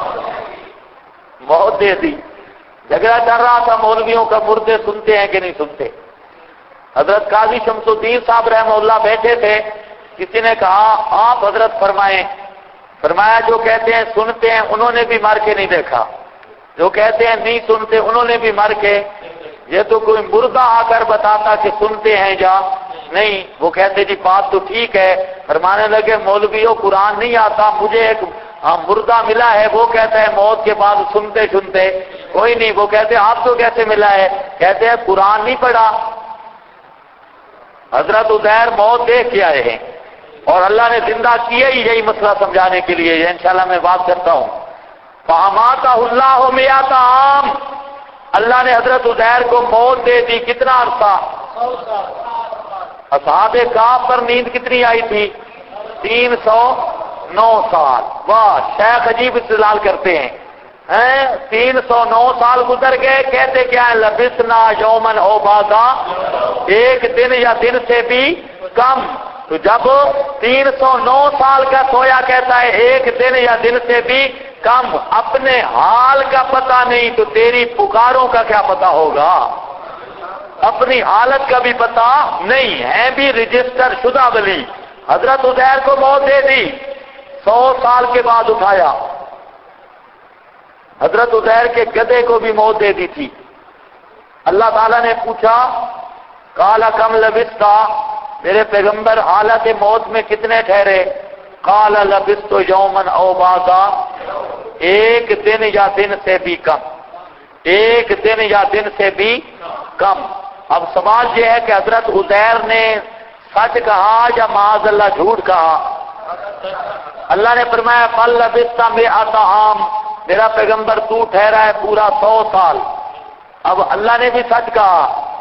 موت دے دی. جھگڑا چل رہا تھا مولویوں کا، مردے سنتے ہیں کہ نہیں سنتے. حضرت قاضی شمس الدین صاحب رحمہ اللہ بیٹھے تھے، کسی نے کہا آپ حضرت فرمائیں. فرمایا جو کہتے ہیں سنتے ہیں انہوں نے بھی مر کے نہیں دیکھا، جو کہتے ہیں نہیں سنتے انہوں نے بھی مر کے. یہ تو کوئی مردہ آ کر بتاتا کہ سنتے ہیں یا نہیں. وہ کہتے جی بات تو ٹھیک ہے. فرمانے لگے مولویوں قرآن نہیں آتا، مجھے ایک مردہ ملا ہے، وہ کہتا ہے موت کے بعد سنتے سنتے کوئی نہیں. وہ کہتے آپ کو کیسے ملا ہے؟ کہتے ہیں قرآن نہیں پڑھا. حضرت عزیر موت دیکھ کے آئے ہیں اور اللہ نے زندہ کیا ہی یہی مسئلہ سمجھانے کے لیے. یہ انشاءاللہ میں بات کرتا ہوں. فَأَمَاتَهُ اللَّهُ مِئَةَ عَامٍ، اللہ نے حضرت عزیر کو موت دے دی. کتنا عرصہ؟ اصحاب کہف پر نیند کتنی آئی تھی؟ 309 سال. واہ، شیخ عجیب استدلال کرتے ہیں. 309 سال گزر گئے. کہتے کیا ہے؟ لبثنا یومن او بعضا، ایک دن یا دن سے بھی کم. تو جب 309 سال کا سویا کہتا ہے ایک دن یا دن سے بھی کم، اپنے حال کا پتہ نہیں تو تیری پکاروں کا کیا پتہ ہوگا؟ اپنی حالت کا بھی پتہ نہیں ہے. بھی رجسٹر شدہ ولی. حضرت عزیر کو موت دے دی، 100 سال کے بعد اٹھایا. حضرت عزیر کے گدھے کو بھی موت دے دی تھی. اللہ تعالیٰ نے پوچھا قال کم لبثت، میرے پیغمبر حالت موت میں کتنے ٹھہرے؟ قال لبثت یوما او بعضا، ایک دن یا دن سے بھی کم، ایک دن یا دن سے بھی کم. اب سوال یہ ہے کہ حضرت عزیر نے سچ کہا یا معاذ اللہ جھوٹ کہا؟ اللہ نے فرمایا بل لبثت مئۃ عام، میرا پیغمبر تو ٹھہرا ہے پورا 100 سال. اب اللہ نے بھی سچ کہا،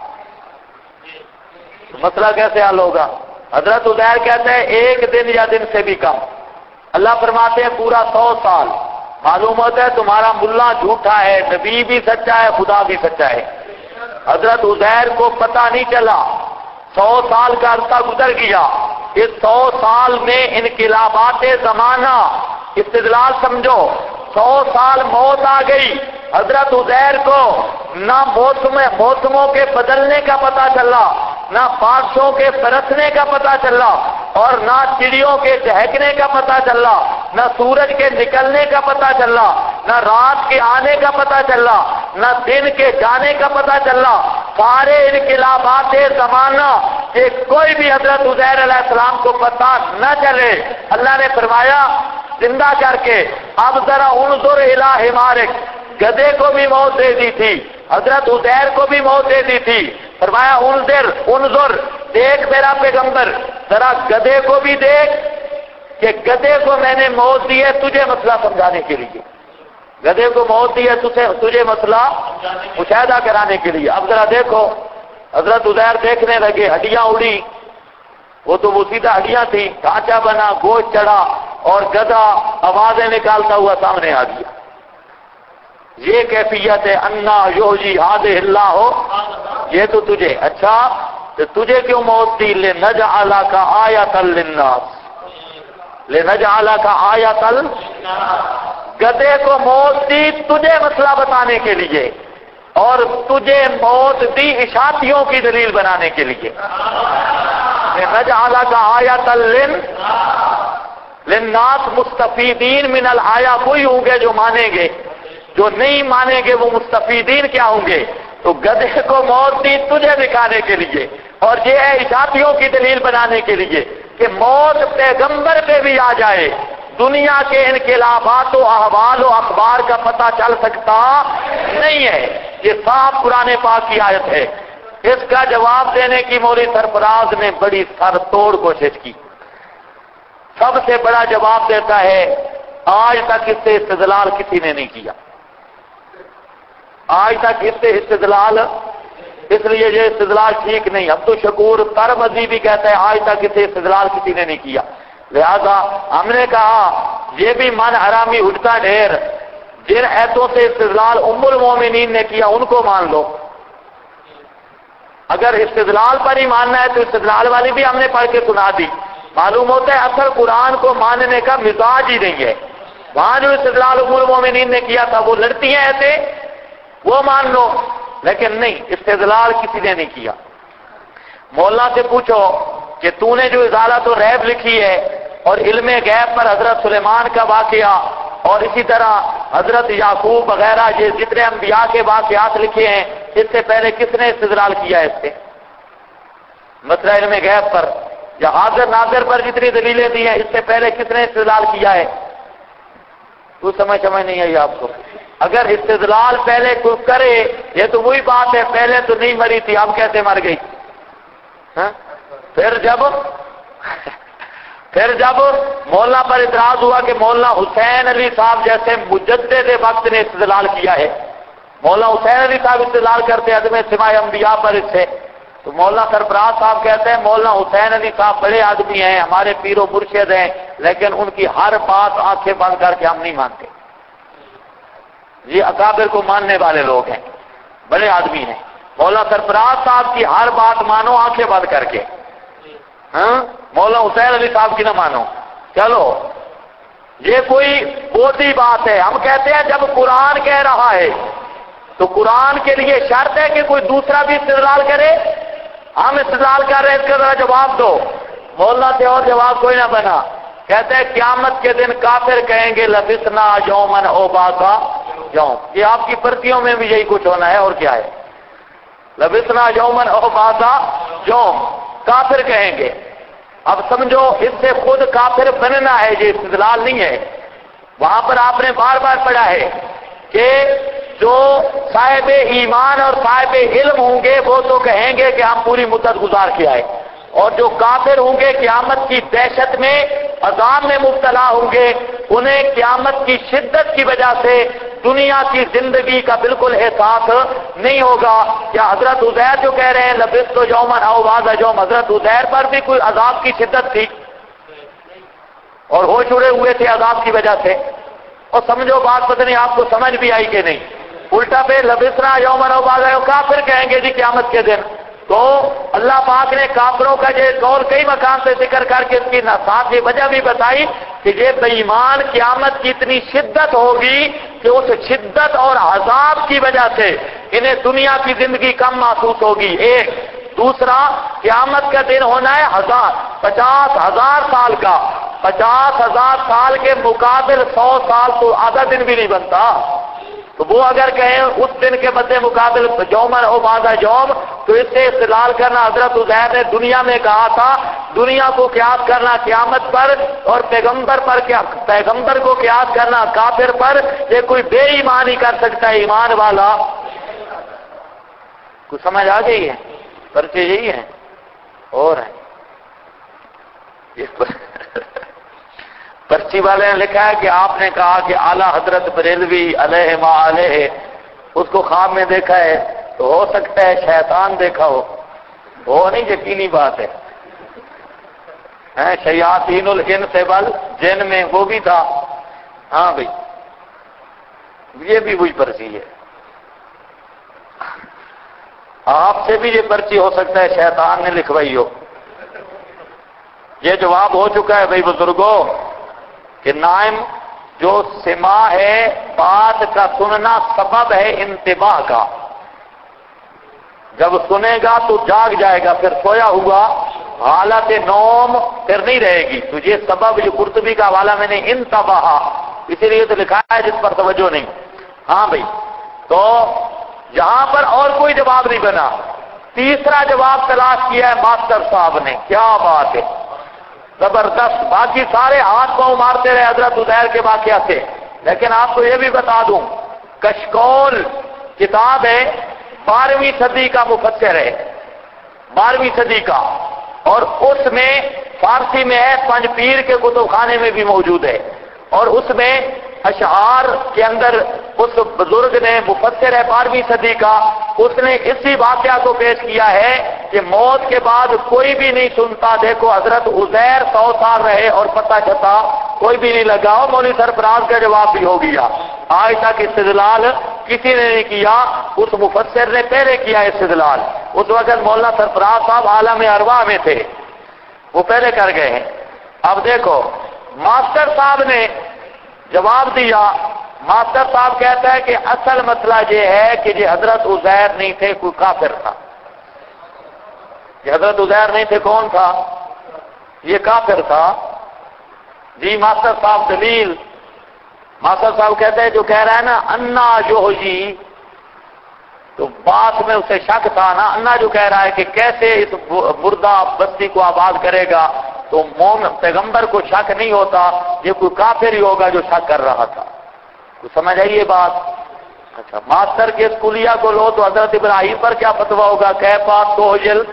مسئلہ کیسے حل ہوگا؟ حضرت عزیر کہتے ہیں ایک دن یا دن سے بھی کم. اللہ فرماتے ہیں پورا 100 سال. معلوم ہوتا ہے تمہارا ملا جھوٹا ہے، نبی بھی سچا ہے، خدا بھی سچا ہے. حضرت عزیر کو پتہ نہیں چلا، 100 سال کا عرصہ گزر گیا. اس 100 سال میں انقلابات زمانہ، استدلال سمجھو. 100 سال موت آ گئی. حضرت عزیر کو نہ موسموں کے بدلنے کا پتہ چلا، نہ بارشوں کے برسنے کا پتہ چلا، اور نہ چڑیوں کے چہکنے کا پتہ چلا، نہ سورج کے نکلنے کا پتہ چلا، نہ رات کے آنے کا پتہ چلا، نہ دن کے جانے کا پتہ چلا. سارے انقلابات زمانہ کہ کوئی بھی حضرت عزیر علیہ السلام کو پتہ نہ چلے. اللہ نے فرمایا زندہ کر کے اب ذرا انظر الی حمارک، گدھے کو بھی موت دے دی تھی، حضرت عزیر کو بھی موت دے دی تھی. فرمایا انظر دیکھ میرا پیغمبر، ذرا گدھے کو بھی دیکھ کہ گدھے کو میں نے موت دی ہے تجھے مسئلہ سمجھانے کے لیے. گدھے کو موت دی ہے تجھے مسئلہ مشاہدہ کرانے کے لیے. اب ذرا دیکھو حضرت عزیر دیکھنے لگے، ہڈیاں اڑی، وہ تو وہ سیدھا ہڈیاں تھی، ڈھانچہ بنا، گوشت چڑھا، اور گدھا آوازیں نکالتا ہوا سامنے آ گیا۔ یہ کیفیت ہے انا یحیی ہذہ اللہ ہو، یہ تو تجھے اچھا، تو تجھے کیوں موت دی؟ لنجعلک آیۃ للناس، لنجعلک آیۃ، گدھے کو موت دی تجھے مسئلہ بتانے کے لیے، اور تجھے موت دی اشاعتیوں کی دلیل بنانے کے لیے۔ لنجعلک آیۃ للناس مستفیدین من الآیہ، کوئی ہوں گے جو مانیں گے، جو نہیں مانیں گے وہ مستفیدین کیا ہوں گے؟ تو گدھے کو موت دی تجھے دکھانے کے لیے، اور یہ ہے اشاعتیوں کی دلیل بنانے کے لیے کہ موت پیغمبر پہ بھی آ جائے، دنیا کے انقلابات و احوال و اخبار کا پتہ چل سکتا نہیں ہے۔ یہ صاف قرآن پاک کی آیت ہے۔ اس کا جواب دینے کی مولوی سرفراز نے بڑی سر توڑ کوشش کی۔ سب سے بڑا جواب دیتا ہے، آج تک اس سے استدلال کسی نے نہیں کیا، آج تک اس سے استدلال، اس لیے یہ استدلال ٹھیک نہیں۔ عبد الشکور ترمذی بھی کہتا ہے آج تک اسے استدلال کسی نے نہیں کیا، لہذا ہم نے کہا یہ بھی من حرامی اٹھتا ڈھیر، جن ایتوں سے استدلال ام المومنین نے کیا ان کو مان لو۔ اگر استدلال پر ہی ماننا ہے تو استدلال والی بھی ہم نے پڑھ کے سنا دی۔ معلوم ہوتا ہے اصل قرآن کو ماننے کا مزاج ہی نہیں ہے۔ وہاں جو استدلال ام المومنین نے کیا تھا وہ لڑتی ہیں ایسے، وہ مان لو، لیکن نہیں، استدلال کسی نے نہیں کیا۔ مولانا سے پوچھو کہ تو نے جو ازالۃ الریب لکھی ہے اور علم غیب پر حضرت سلیمان کا واقعہ اور اسی طرح حضرت یعقوب وغیرہ یہ جتنے انبیاء کے واقعات لکھے ہیں، اس سے پہلے کس نے استدلال کیا ہے اس سے؟ مسئلہ علم غیب پر یا حاضر ناظر پر جتنی دلیلیں دی ہیں، اس سے پہلے کس نے استدلال کیا ہے؟ تو سمجھ نہیں آئی آپ کو؟ اگر استدلال پہلے کوئی کرے، یہ تو وہی بات ہے، پہلے تو نہیں مری تھی اب کیسے مر گئی؟ پھر جب مولانا پر اعتراض ہوا کہ مولانا حسین علی صاحب جیسے مجدد وقت نے استدلال کیا ہے، مولانا حسین علی صاحب استدلال کرتے عدم سماع انبیاء پر اس سے، تو مولانا سرفراز صاحب کہتے ہیں مولانا حسین علی صاحب بڑے آدمی ہیں، ہمارے پیر و مرشد ہیں، لیکن ان کی ہر بات آنکھیں بند کر کے ہم نہیں مانتے۔ یہ اکابر کو ماننے والے لوگ ہیں، بڑے آدمی ہیں، مولانا سرفراز صاحب کی ہر بات مانو آنکھیں بند کر کے، مولانا حسین علی صاحب کی نہ مانو۔ چلو یہ کوئی بوتی بات ہے، ہم کہتے ہیں جب قرآن کہہ رہا ہے تو قرآن کے لیے شرط ہے کہ کوئی دوسرا بھی استدلال کرے۔ ہم استدلال کر رہے ہیں، اس کا ذرا جواب دو۔ مولانا سے اور جواب کوئی نہ بنا، کہتے ہیں قیامت کے دن کافر کہیں گے لبثنا یومن او بعضا یوم، یہ آپ کی پرچیوں میں بھی یہی کچھ ہونا ہے، اور کیا ہے؟ لبثنا یومن او بعضا یوم، کافر کہیں گے۔ اب سمجھو اس سے خود کافر بننا ہے، یہ استدلال نہیں ہے۔ وہاں پر آپ نے بار بار پڑھا ہے کہ جو صاحب ایمان اور صاحب علم ہوں گے وہ تو کہیں گے کہ ہم پوری مدت گزار کے آئے، اور جو کافر ہوں گے قیامت کی دہشت میں عذاب میں مبتلا ہوں گے، انہیں قیامت کی شدت کی وجہ سے دنیا کی زندگی کا بالکل احساس نہیں ہوگا۔ کیا حضرت عزیر جو کہہ رہے ہیں لبثت یومن او بعض یوم، حضرت عزیر پر بھی کوئی عذاب کی شدت تھی اور ہوش اڑے ہوئے تھے عذاب کی وجہ سے؟ اور سمجھو بات پتہ نہیں آپ کو سمجھ بھی آئی کہ نہیں؟ الٹا پہ لبثنا یومن او بعض یوم کافر کہیں گے جی قیامت کے دن۔ تو اللہ پاک نے کافروں کا یہ قول کئی مقام سے ذکر کر کے اس کی ساتھ یہ وجہ بھی بتائی کہ یہ بے ایمان قیامت کی اتنی شدت ہوگی کہ اس شدت اور عذاب کی وجہ سے انہیں دنیا کی زندگی کم محسوس ہوگی، ایک۔ دوسرا، قیامت کا دن ہونا ہے 50,000 سال کا، 50,000 سال کے مقابل 100 سال تو آدھا دن بھی نہیں بنتا۔ تو وہ اگر کہیں اس دن کے مد مقابل یومن او بعض یوم، تو اس سے استدلال کرنا حضرت عزیر نے دنیا میں کہا تھا، دنیا کو قیاس کرنا قیامت پر اور پیغمبر پر، پیغمبر کو قیاس کرنا کافر پر، یہ کوئی بے ایمان ہی کر سکتا ہے، ایمان والا کچھ سمجھ آ گئی ہے؟ پرچے یہی ہیں اور ہیں۔ پرچی والے نے لکھا ہے کہ آپ نے کہا کہ اعلیٰ حضرت بریلوی علیہ ما علیہ اس کو خواب میں دیکھا ہے، تو ہو سکتا ہے شیطان دیکھا ہو۔ وہ نہیں یقینی بات ہے. شیاطین الانس والجن میں وہ بھی تھا. ہاں بھائی یہ بھی وہی پرچی ہے. آپ سے بھی یہ پرچی ہو سکتا ہے شیطان نے لکھوائی ہو. یہ جواب ہو چکا ہے بھائی بزرگوں کہ نائم جو سماع ہے بات کا سننا سبب ہے انتباہ کا. جب سنے گا تو جاگ جائے گا، پھر سویا ہوا حالت نوم پھر نہیں رہے گی. تو یہ سبب جو قرطبی کا حوالہ میں نے انتباہ اسی لیے تو لکھا ہے جس پر توجہ نہیں. ہاں بھائی تو یہاں پر اور کوئی جواب نہیں بنا. تیسرا جواب تلاش کیا ہے ماسٹر صاحب نے. کیا بات ہے زبردست. باقی سارے ہاتھ پاؤں مارتے رہے حضرت عزیر کے واقعہ سے، لیکن آپ کو یہ بھی بتا دوں کشکول کتاب ہے 12ویں صدی کا مفسر ہے، 12ویں صدی کا، اور اس میں فارسی میں ہے، پنج پیر کے کتب خانے میں بھی موجود ہے، اور اس میں اشعار کے اندر اس بزرگ نے مفسر ہے 12ویں صدی کا، اس نے اسی واقعہ کو پیش کیا ہے کہ موت کے بعد کوئی بھی نہیں سنتا. دیکھو حضرت عزیر 100 سال رہے اور پتہ چلا کوئی بھی نہیں لگا. اور مولوی سرفراز کا جواب بھی ہو گیا. آج تک استدلال کسی نے نہیں کیا، اس مفسر نے پہلے کیا استدلال. اس وقت مولانا سرفراز صاحب عالم ارواح میں تھے، وہ پہلے کر گئے ہیں. اب دیکھو ماسٹر صاحب نے جواب دیا. ماسٹر صاحب کہتا ہے کہ اصل مسئلہ یہ ہے کہ یہ حضرت عزیر نہیں تھے، کوئی کافر تھا. یہ حضرت عزیر نہیں تھے، کون تھا؟ یہ کافر تھا. جی ماسٹر صاحب دلیل. ماسٹر صاحب کہتے ہیں جو کہہ رہا ہے نا انا جو ہو جی، تو بات میں اسے شک تھا نا. انا جو کہہ رہا ہے کہ کیسے اس مردہ بستی کو آباد کرے گا، تو مومن پیغمبر کو شک نہیں ہوتا، یہ کوئی کافر ہی ہوگا جو شک کر رہا تھا. تو سمجھ آئیے بات. اچھا ماسٹر کے اسکولیہ کو لو تو حضرت ابراہیم پر کیا فتویٰ ہوگا؟ کہ پاک تو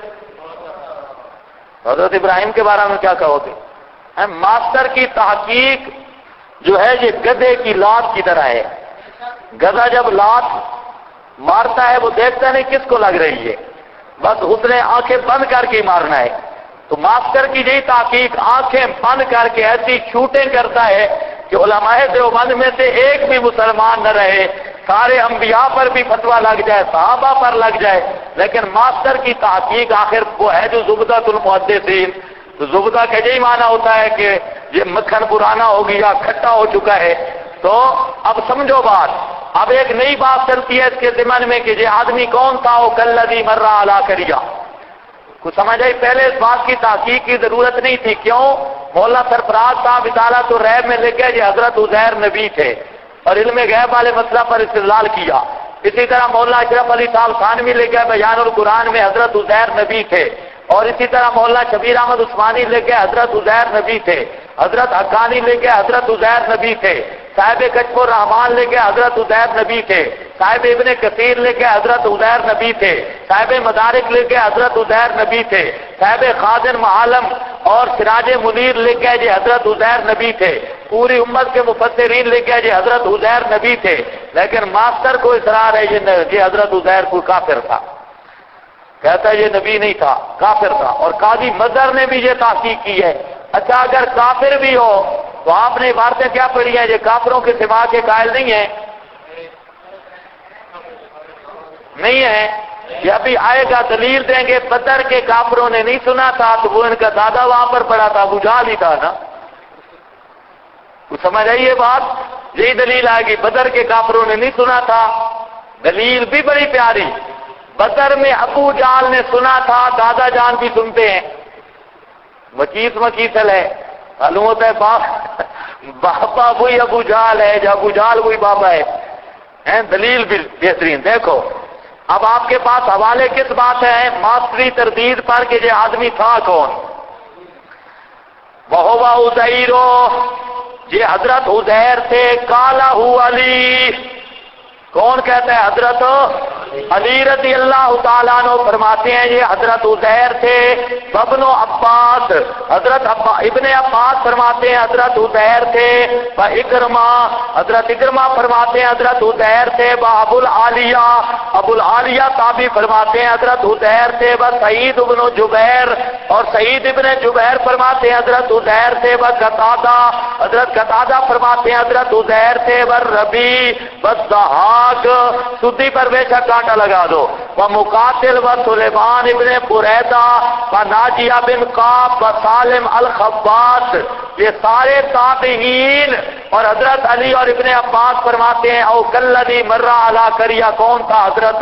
حضرت ابراہیم کے بارے میں کیا کہو گے؟ ماسٹر کی تحقیق جو ہے یہ گدھے کی لات کی طرح ہے. گدھا جب لات مارتا ہے وہ دیکھتا نہیں کس کو لگ رہی ہے، بس اس نے آنکھیں بند کر کے مارنا ہے. تو ماسٹر کی یہی تحقیق آنکھیں بند کر کے ایسی شوٹنگ کرتا ہے کہ علماء دیوبند میں سے ایک بھی مسلمان نہ رہے، سارے انبیاء پر بھی فتویٰ لگ جائے، صحابہ پر لگ جائے، لیکن ماسٹر کی تحقیق آخر وہ ہے جو زبدۃ المحدثین. تو زبدہ کا یہی معنی ہوتا ہے کہ یہ مکھن پرانا ہو گیا، کھٹا ہو چکا ہے. تو اب سمجھو بات. اب ایک نئی بات چلتی ہے اس کے ضمن میں کہ یہ آدمی کون تھا؟ وہ کلذی مر علی کریا. کچھ سمجھ آئی؟ پہلے اس بات کی تحقیق کی ضرورت نہیں تھی. کیوں؟ مولانا سرفراز صاحب اطالعۃ الریب میں لکھ گئے یہ حضرت عزیر نبی تھے اور علم غیب والے مسئلہ پر استدلال کیا. اسی طرح مولانا اشرف علی صاحب خانوی لکھ گئے بیان القرآن میں حضرت عزیر نبی تھے، اور اسی طرح مولانا شبیر احمد عثمانی لکھ گئے حضرت عزیر نبی تھے. حضرت حقانی لکھ گئے حضرت عزیر نبی تھے. صاحب کشف الرحمان لکھ گئے حضرت عزیر نبی تھے. صاحب ابن کثیر لکھ گئے حضرت عزیر نبی تھے. صاحب مدارک لکھ گئے حضرت عزیر نبی تھے. صاحب خازن معالم اور سراج منیر لکھ گئے جی حضرت عزیر نبی تھے. پوری امت کے مفسرین لکھ گئے جی حضرت عزیر نبی تھے. لیکن ماسٹر کو اصرار ہے یہ حضرت عزیر کوئی کافر تھا. کہتا ہے یہ نبی نہیں تھا، کافر تھا. اور قاضی مظہر نے بھی یہ تحقیق کی ہے. اچھا اگر کافر بھی ہو تو آپ نے عبارتیں کیا پڑھی ہیں؟ یہ کافروں کے سوا کے قائل نہیں ہیں، نہیں ہے. یہ ابھی آئے گا دلیل دیں گے. بدر کے کافروں نے نہیں سنا تھا تو وہ ان کا دادا وہاں پر پڑا تھا، ابو جہل ہی تھا نا. کچھ سمجھ آئیے بات. یہی دلیل آئے گی. بدر کے کافروں نے نہیں سنا تھا. دلیل بھی بڑی پیاری. بدر میں ابو جہل نے سنا تھا، دادا جان بھی سنتے ہیں. مکیسل ہے، معلوم ہوتا ہے بابا وہی ابو جہل ہے، جو ابو جہل وہی بابا ہے. دلیل بھی بہترین. دیکھو اب آپ کے پاس حوالے کس بات ہے؟ ماسٹری تردید پر کہ یہ آدمی تھا کون؟ وَهُوَ عُزَيْرٌ، یہ حضرت عزیر تھے. قَالَهُ علی. کون کہتا ہے؟ حضرت علی رضی اللہ تعالیٰ عنہ فرماتے ہیں یہ حضرت عزیر تھے ابن عباس، حضرت ابن عباس فرماتے ہیں حضرت عزیر تھے اکرمہ، حضرت اکرمہ فرماتے ہیں حضرت عزیر تھے ابو العالیہ، ابو العالیہ تابعی فرماتے ہیں حضرت عزیر تھے سعید ابن جبیر، اور سعید ابن جبیر فرماتے ہیں حضرت عزیر تھے قتادہ، حضرت قتادہ فرماتے ہیں حضرت عزیر تھے ربی ضحاک، سدی پر بے شک کانٹا لگا دو، مقاتل و سلیمان ابن بریدہ و ناجیہ بن قاب و سالم الخباس، یہ سارے تابعین، اور حضرت علی اور ابن عباس فرماتے ہیں او کلذی مر علی قریہ، کون تھا حضرت؟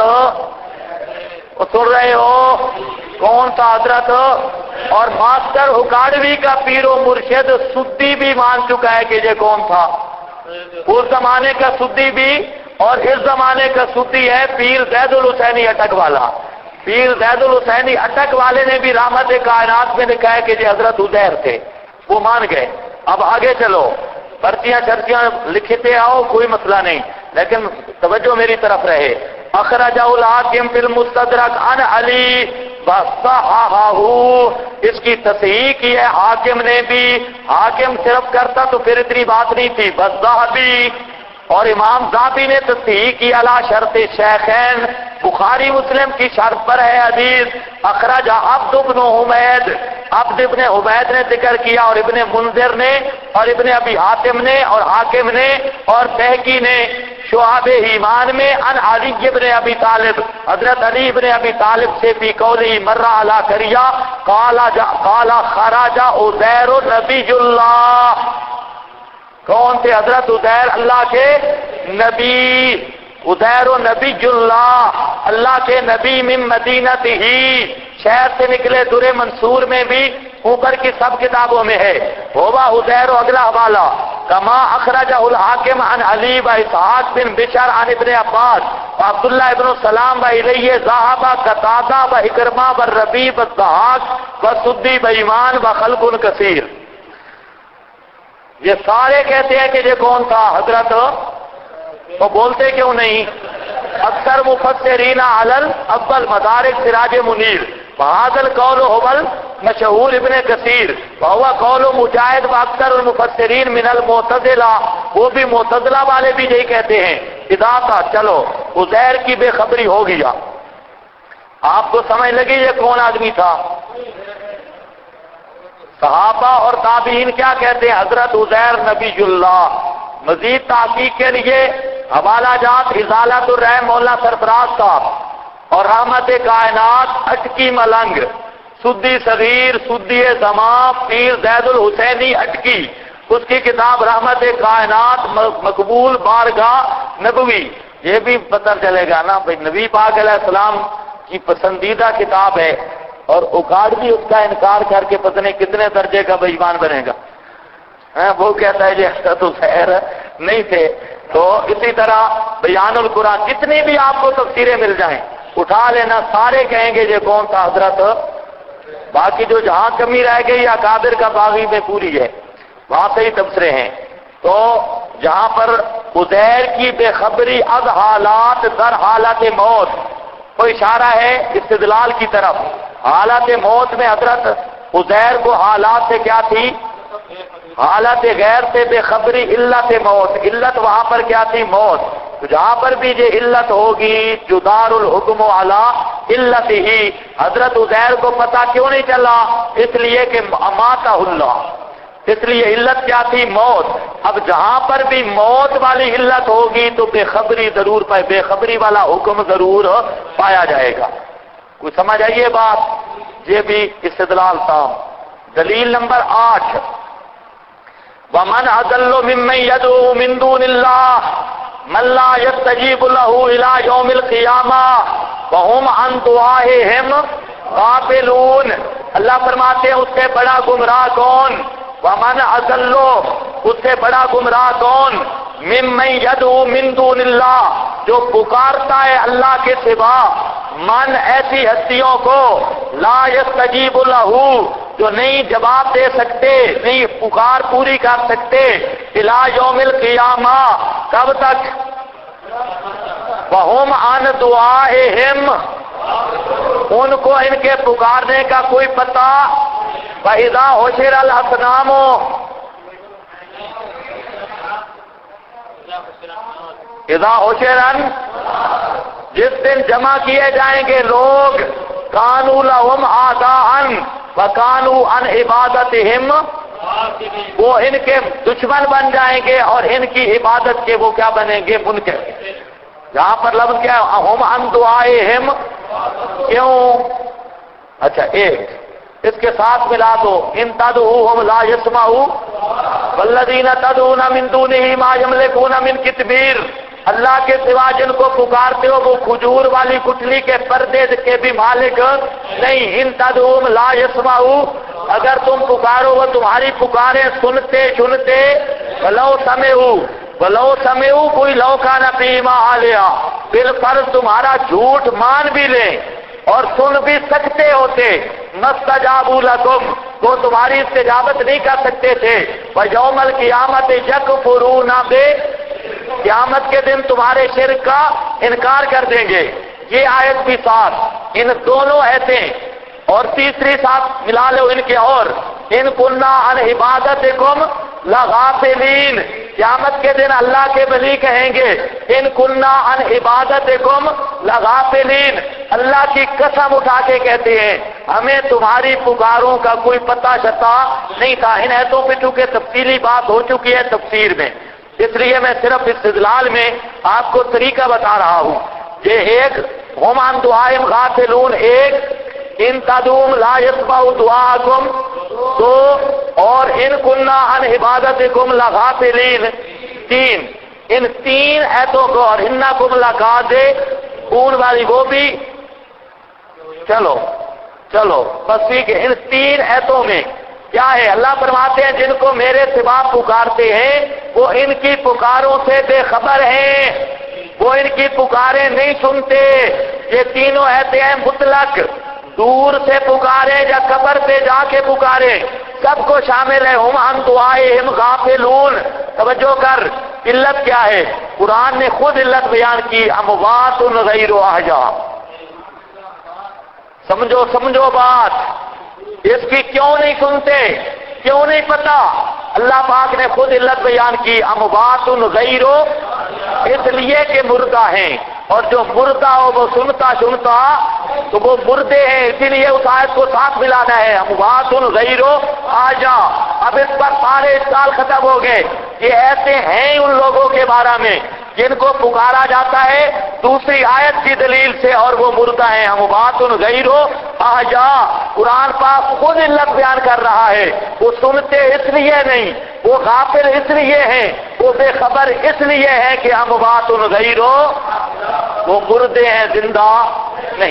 وہ سن رہے ہو کون تھا حضرت؟ اور ماسٹر اکاڑوی کا پیر و مرشد سدی بھی مان چکا ہے کہ یہ کون تھا، اس زمانے کا سدی بھی، اور اس زمانے کا سدی ہے پیر زید الحسینی اٹک والا، پیر زید الحسینی اٹک والے نے بھی رحمت کائنات میں لکھا ہے کہ یہ حضرت عزیر تھے، وہ مان گئے۔ اب آگے چلو، پرچیاں چرچیاں لکھتے آؤ، کوئی مسئلہ نہیں، لیکن توجہ میری طرف رہے۔ اخرجہ الحاکم فی المستدرک عن علی وصححہ، اس کی تصحیح کی ہے حاکم نے بھی، حاکم صرف کرتا تو پھر اتنی بات نہیں تھی، والذہبی، اور امام ذہبی نے تصحیح کی علی شرط شیخین، بخاری مسلم کی شرط پر ہے حدیث۔ اخرج عبد بن حمید، عبد ابن حمید نے ذکر کیا، اور ابن منذر نے، اور ابن ابی حاتم نے، اور حاکم نے، اور بہقی نے شعب ایمان میں ان علی ابن ابی طالب، حضرت علی ابن ابی طالب سے فی قولی مر علی قریہ قال خرج عزیر نبی اللہ، کون تھے حضرت عزیر؟ اللہ کے نبی، عزیر نبی اللہ، اللہ کے نبی، من مدینت ہی، شہر سے نکلے، در منصور میں بھی اوپر کی سب کتابوں میں ہے، ہووا عزیر اگلا حوالہ، کما اخرجہ الحاکم عن علی و اسحاق بن بشر عن ابن عباس و عبداللہ ابن السلام و الیہ ذہب قتادہ و اکرمہ و ربیع و ضحاک و سدی و ایمان و خلق کثیر۔ یہ سارے کہتے ہیں کہ یہ کون تھا حضرت، تو بولتے کیوں نہیں؟ اکثر مفسرین علل اول مدارک سراج منیر، بہذا القول حول مشہور ابن کثیر، وهو قول مجاہد و اکثر المفسرین من المعتزلہ، وہ بھی معتزلہ والے بھی یہی کہتے ہیں۔ اذا تھا، چلو عزیر کی بے خبری ہو گیا، آپ کو سمجھ لگی یہ کون آدمی تھا؟ صحابہ اور تابعین کیا کہتے ہیں؟ حضرت عزیر نبی اللہ۔ مزید تحقیق کے لیے حوالہ جات ازالۃ الرحم مولانا سرفراز صاحب، اور رحمت کائنات اٹکی ملنگ، سدی صغیر، سدی زمان، پیر زید الحسینی اٹکی، اس کی کتاب رحمت کائنات مقبول بارگاہ نبوی، یہ بھی پتہ چلے گا نا بھائی نبی پاک علیہ السلام کی پسندیدہ کتاب ہے، اور اکاڑ بھی اس کا انکار کر کے پتہ نہیں کتنے درجے کا بے ایمان بنے گا، وہ کہتا ہے یہ حضرت عزیر نہیں تھے۔ تو اسی طرح بیان القرآن، جتنی بھی آپ کو تفسیریں مل جائیں اٹھا لینا، سارے کہیں گے یہ کون تھا حضرت، باقی جو جہاں کمی رہ گئی اکابر کا باغی میں پوری ہے، وہاں سے ہی تبصرے ہیں۔ تو جہاں پر عزیر کی بے خبری از حالات در حالت موت کو اشارہ ہے استدلال کی طرف، حالت موت میں حضرت عزیر کو حالات سے کیا تھی؟ حالت غیر سے بے خبری، علت موت، علت وہاں پر کیا تھی؟ موت۔ تو جہاں پر بھی یہ علت ہوگی جدار الحکم علی علت ہی، حضرت عزیر کو پتہ کیوں نہیں چلا؟ اس لیے کہ اماتہ اللہ، اس لیے علت کیا تھی؟ موت۔ اب جہاں پر بھی موت والی علت ہوگی تو بے خبری ضرور پائے، بے خبری والا حکم ضرور پایا جائے گا۔ کوئی سمجھ آئیے بات؟ یہ بھی استدلال تھا۔ دلیل نمبر 8، وَمَنْ أَضَلُّ مِمَّنْ يَدْعُو مِن دُونِ اللَّهِ مَن لَّا يَسْتَجِيبُ لَهُ إِلَىٰ يَوْمِ الْقِيَامَةِ وَهُمْ عَن دُعَائِهِمْ غَافِلُونَ۔ اللہ فرماتے ہیں اس سے بڑا گمراہ کون؟ وَمَنْ أَضَلُّ، اس سے بڑا گمراہ کون؟ مِمَّن يَدْعُو مِن دُونِ اللَّهِ، جو پکارتا ہے اللہ کے سوا، من ایسی ہستیوں کو، لا يستجیب لہ، جو نہیں جواب دے سکتے، نہیں پکار پوری کر سکتے، الی یوم القیامہ، کب تک؟ وَهُمْ عَنْ دُعَائِهِمْ، ان کو ان کے پکارنے کا کوئی پتہ. وَإِذَا حُشِرَ الْأَصْنَامُ، اذا حشرن، جس دن جمع کیے جائیں گے لوگ، کانوا لہم اعداء وکانوا عن عبادتہم، وہ ان کے دشمن بن جائیں گے اور ان کی عبادت کے وہ کیا بنیں گے؟ منکر. یہاں پر لفظ کیا ہے؟ ہم عن دعائہم. کیوں؟ اچھا ایک اس کے ساتھ ملا دو، ان تدعوہم لا یسمعوا والذین تدعون من دونہ ما یملکون من قطمیر، اللہ کے سوا جن کو پکارتے ہو وہ کھجور والی گٹھلی کے پردے کے بھی مالک نہیں. ان تدعوہم لا یسمعوا، اگر تم پکارو وہ تمہاری پکاریں سنتے سنتے. ولو سمعوا کوئی لو کان فیہما آلیہ، بالفرض تمہارا جھوٹ مان بھی لیں اور سن بھی سکتے ہوتے، مستجابوا لکم، وہ تمہاری استجابت نہیں کر سکتے تھے. ویوم القیامت یکفرون بہ، قیامت کے دن تمہارے شرک کا انکار کر دیں گے. یہ آیت بھی ساتھ، ان دونوں ایتیں اور تیسری ساتھ ملا لو ان کے، اور ان کننا عن عبادتکم لغافلین، قیامت کے دن اللہ کے ولی کہیں گے ان کننا عن عبادتکم لغافلین، اللہ کی قسم اٹھا کے کہتے ہیں ہمیں تمہاری پکاروں کا کوئی پتہ شتا نہیں تھا. ان ایتوں پہ چونکہ تفصیلی بات ہو چکی ہے تفسیر میں، اس لیے میں صرف استدلال میں آپ کو طریقہ بتا رہا ہوں. یہ ایک ہم عن دعائہم غافلون، ایک ان تدعوہم لا یسمعوا دعاءکم، دو، اور ان کننا عن عبادتکم لغافلین، تین. ان تین ایتوں کو، اور انکم لکاذبون والی وہ بھی، چلو بس ٹھیک ہے. ان تین ایتوں میں کیا ہے؟ اللہ فرماتے ہیں جن کو میرے سوا پکارتے ہیں وہ ان کی پکاروں سے بے خبر ہیں، وہ ان کی پکاریں نہیں سنتے. یہ تینوں ایتے ہیں مطلق، دور سے پکارے یا قبر پہ جا کے پکارے، سب کو شامل ہے. ہم عن دعائہم غافلون. توجہ کر، علت کیا ہے؟ قرآن نے خود علت بیان کی، اموات غیر احیاء. سمجھو بات، اس کی کیوں نہیں سنتے، کیوں نہیں پتا؟ اللہ پاک نے خود علت بیان کی، اموات غیر، اس لیے کہ مردہ ہیں، اور جو مردہ ہو وہ سنتا تو وہ مردے ہیں، اسی لیے اس آیت کو ساتھ ملانا ہے، اموات غیر احیاء. اب اس پر سارے اشکال ختم ہو گئے. یہ ایسے ہیں ان لوگوں کے بارے میں جن کو پکارا جاتا ہے دوسری آیت کی دلیل سے اور وہ مردہ ہیں، اموات غیر احیاء. قرآن پاک خود علت بیان کر رہا ہے، وہ سنتے اس لیے نہیں، وہ غافل اس لیے ہیں، وہ بے خبر اس لیے ہیں کہ اموات غیر، وہ مردے ہیں، زندہ نہیں.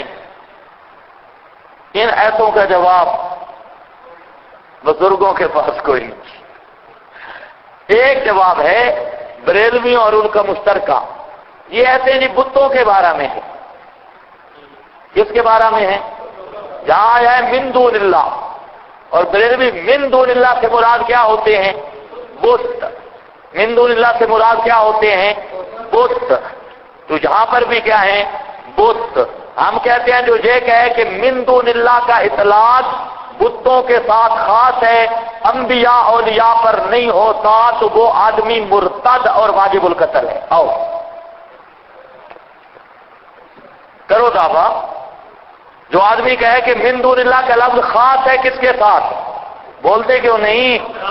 ان ایتوں کا جواب بزرگوں کے پاس کوئی نہیں. ایک جواب ہے بریلویوں اور ان کا مشترکہ. یہ ایسے جی بتوں کے بارے میں ہے. کس کے بارے میں ہے؟ جہاں آیا ہے من دون اللہ، اور بریلوی من دون اللہ سے مراد کیا ہوتے ہیں؟ بت. من دون اللہ سے مراد کیا ہوتے ہیں؟ بت. تو یہاں پر بھی کیا ہے؟ بت. ہم کہتے ہیں جو یہ کہے کہ من دون اللہ کا اطلاق بتوں کے ساتھ خاص ہے، انبیاء اولیاء پر نہیں ہوتا، تو وہ آدمی مرتد اور واجب القتل ہے. آؤ کرو دعویٰ. جو آدمی کہے کہ من دون اللہ کا لفظ خاص ہے کس کے ساتھ؟ بولتے کیوں نہیں؟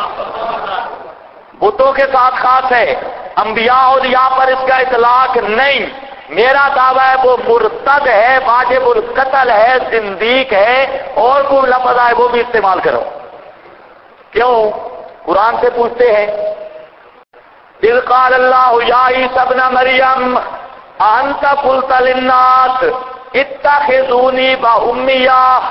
بتوں کے ساتھ خاص ہے، انبیاء اولیاء پر اس کا اطلاق نہیں. میرا دعویٰ ہے وہ مرتد ہے، واجب القتل ہے، زندیق ہے، اور کوئی لفظ ہے وہ بھی استعمال کرو. کیوں؟ قرآن سے پوچھتے ہیں اذ قال اللہ یا عیسی ابن مریم انت قلت للناس اتخذونی وامی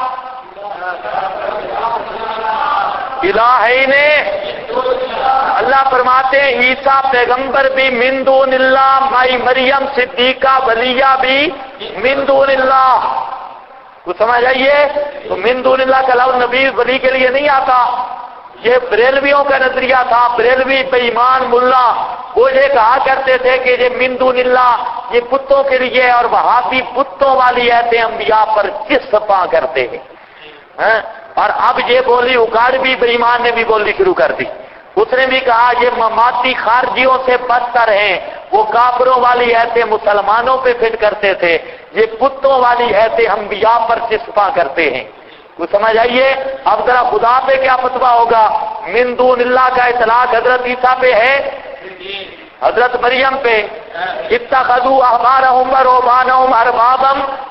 الہین. اللہ فرماتے ہیں عیسیٰ پیغمبر بھی من دون اللہ، مائی مریم صدیقہ ولیہ بھی من دون اللہ. کچھ سمجھ آئیے؟ تو من دون اللہ کا لفظ نبی ولی کے لیے نہیں آتا. یہ بریلویوں کا نظریہ تھا. بریلوی بے ایمان ملا وہ یہ کہا کرتے تھے کہ یہ من دون اللہ یہ بتوں کے لیے ہے، اور وہابی بتوں والی ایتیں انبیاء پر چسپاں کرتے ہیں۔ اور اب یہ بولی اکاڑوی بے ایمان نے بھی بولنی شروع کر دی، اس نے بھی کہا یہ مماتی خارجیوں سے بدتر ہیں، وہ کافروں والی ایتیں مسلمانوں پہ فٹ کرتے تھے، یہ بتوں والی ایتیں انبیاء پر چسپاں کرتے ہیں۔ کچھ سمجھ آئیے؟ اب ذرا خدا پہ کیا فتویٰ ہوگا؟ من دون اللہ کا اطلاق حضرت عیسیٰ پہ ہے، حضرت مریم پہ اتخذوا احبارهم ورهبانهم اربابا،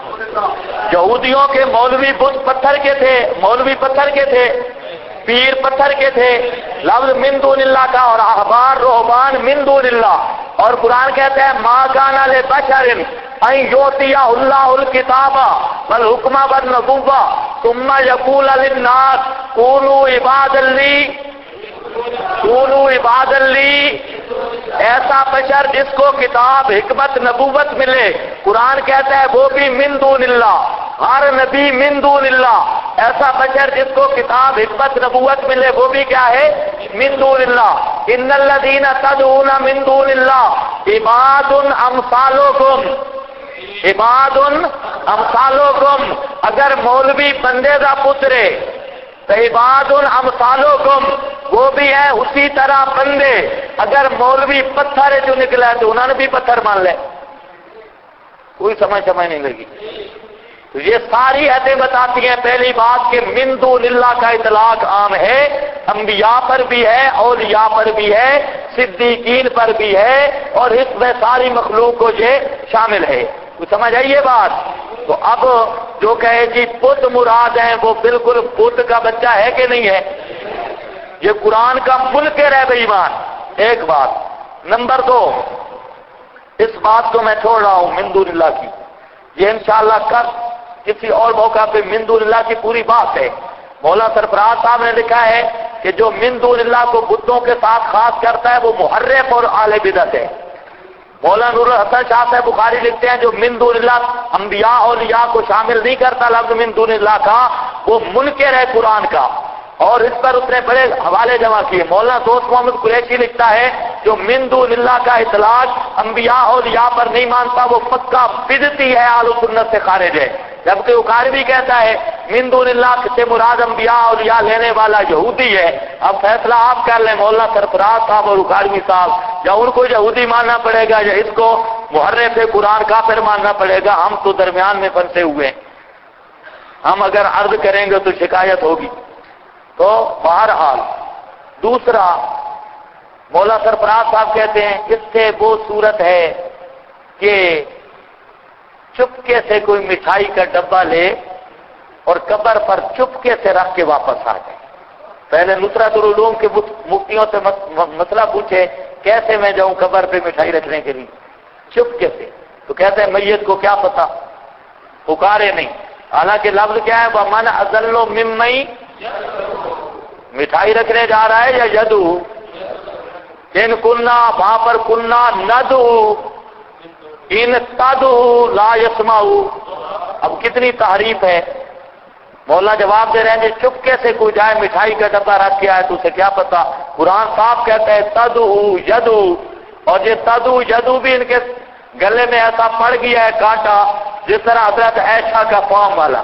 یہودیوں کے مولوی بت پتھر کے تھے، مولوی پتھر کے تھے، پیر پتھر کے تھے، لفظ من دون اللہ کا، اور احبار رہبان من دون اللہ، اور قرآن کہتا ہے ما کان لبشر ان یؤتیہ اللہ الکتاب والحکم والنبوۃ ثم یقول للناس کونوا عبادا لی، کونوا عبادا لی، ایسا بشر جس کو کتاب حکمت نبوت ملے، قرآن کہتا ہے وہ بھی من دون اللہ، ہر نبی من دون اللہ، ایسا بشر جس کو کتاب حکمت نبوت ملے وہ بھی کیا ہے؟ من دون اللہ۔ ان الذین تدعون من دون اللہ عباد امثالکم، عباد امثالکم، اگر مولوی بندے دا پترے تو عباد امثالکم وہ بھی ہے اسی طرح بندے، اگر مولوی پتھر ہے جو نکلا ہے تو انہوں نے بھی پتھر مان لے۔ کوئی سمجھ نہیں لگی؟ تو یہ ساری ایتیں بتاتی ہیں پہلی بات کہ من دون اللہ کا اطلاق عام ہے، انبیاء پر بھی ہے، اولیاء پر بھی ہے، صدیقین پر بھی ہے، اور اس میں ساری مخلوق کو یہ شامل ہے۔ تو سمجھ آئیے بات؟ تو اب جو کہے جی بت مراد ہیں وہ بالکل بت کا بچہ ہے کہ نہیں ہے؟ یہ قرآن کا منکر ہے بے ایمان، ایک بات۔ نمبر دو، اس بات کو میں چھوڑ رہا ہوں من دون اللہ کی، یہ انشاءاللہ کل کسی اور موقع پہ من دون اللہ کی پوری بات ہے۔ مولانا سرفراز صاحب نے لکھا ہے کہ جو من دون اللہ کو بتوں کے ساتھ خاص کرتا ہے وہ محرف اور اہل بدعت ہے۔ مولانا نور الحسن شاہ صاحب بخاری لکھتے ہیں جو من دون اللہ انبیاء اولیاء کو شامل نہیں کرتا لفظ من دون اللہ کا، وہ منکر ہے قرآن کا، اور اس پر اس نے بڑے حوالے جمع کیے۔ مولانا دوست محمد قریشی لکھتا ہے جو من دون اللہ کا اطلاق انبیاء اولیاء پر نہیں مانتا وہ پکا بدعتی ہے، اہل سنت سے خارج ہے، جبکہ اکاڑوی کہتا ہے من دون اللہ سے مراد انبیاء اولیاء لینے والا یہودی ہے۔ اب فیصلہ آپ کر لیں مولانا سرفراز صاحب اور اکاڑوی صاحب، یا ان کو یہودی ماننا پڑے گا یا اس کو محرف قرآن کافر ماننا پڑے گا، ہم تو درمیان میں پھنسے ہوئے ہیں، ہم اگر عرض کریں گے تو شکایت ہوگی۔ تو بہرحال دوسرا مولا سرفراز صاحب کہتے ہیں اس سے وہ صورت ہے کہ چپکے سے کوئی مٹھائی کا ڈبہ لے اور قبر پر چپکے سے رکھ کے واپس آ جائے۔ پہلے نصرت العلوم کے مفتیوں سے مسئلہ پوچھے کیسے میں جاؤں قبر پہ مٹھائی رکھنے کے لیے؟ چپکے سے۔ تو کہتے ہیں میت کو کیا پتا، پکارے نہیں، حالانکہ لفظ کیا ہے وَمَنْ أَضَلُّ مِمَّن مٹھائی رکھنے جا رہا ہے یا یدو، ان کننا وہاں پر کننا ندو ان تدو لا یسمعو۔ اب کتنی تعریف ہے۔ مولا جواب دے رہے ہیں چپکے سے کوئی جائے مٹھائی کا ڈبہ رکھ کے آئے تو اسے کیا پتا؟ قرآن صاحب کہتا ہے تدو یدو، اور یہ تدو یدو بھی ان کے گلے میں ایسا پڑ گیا ہے کانٹا جس طرح حضرت عائشہ کا فارم والا۔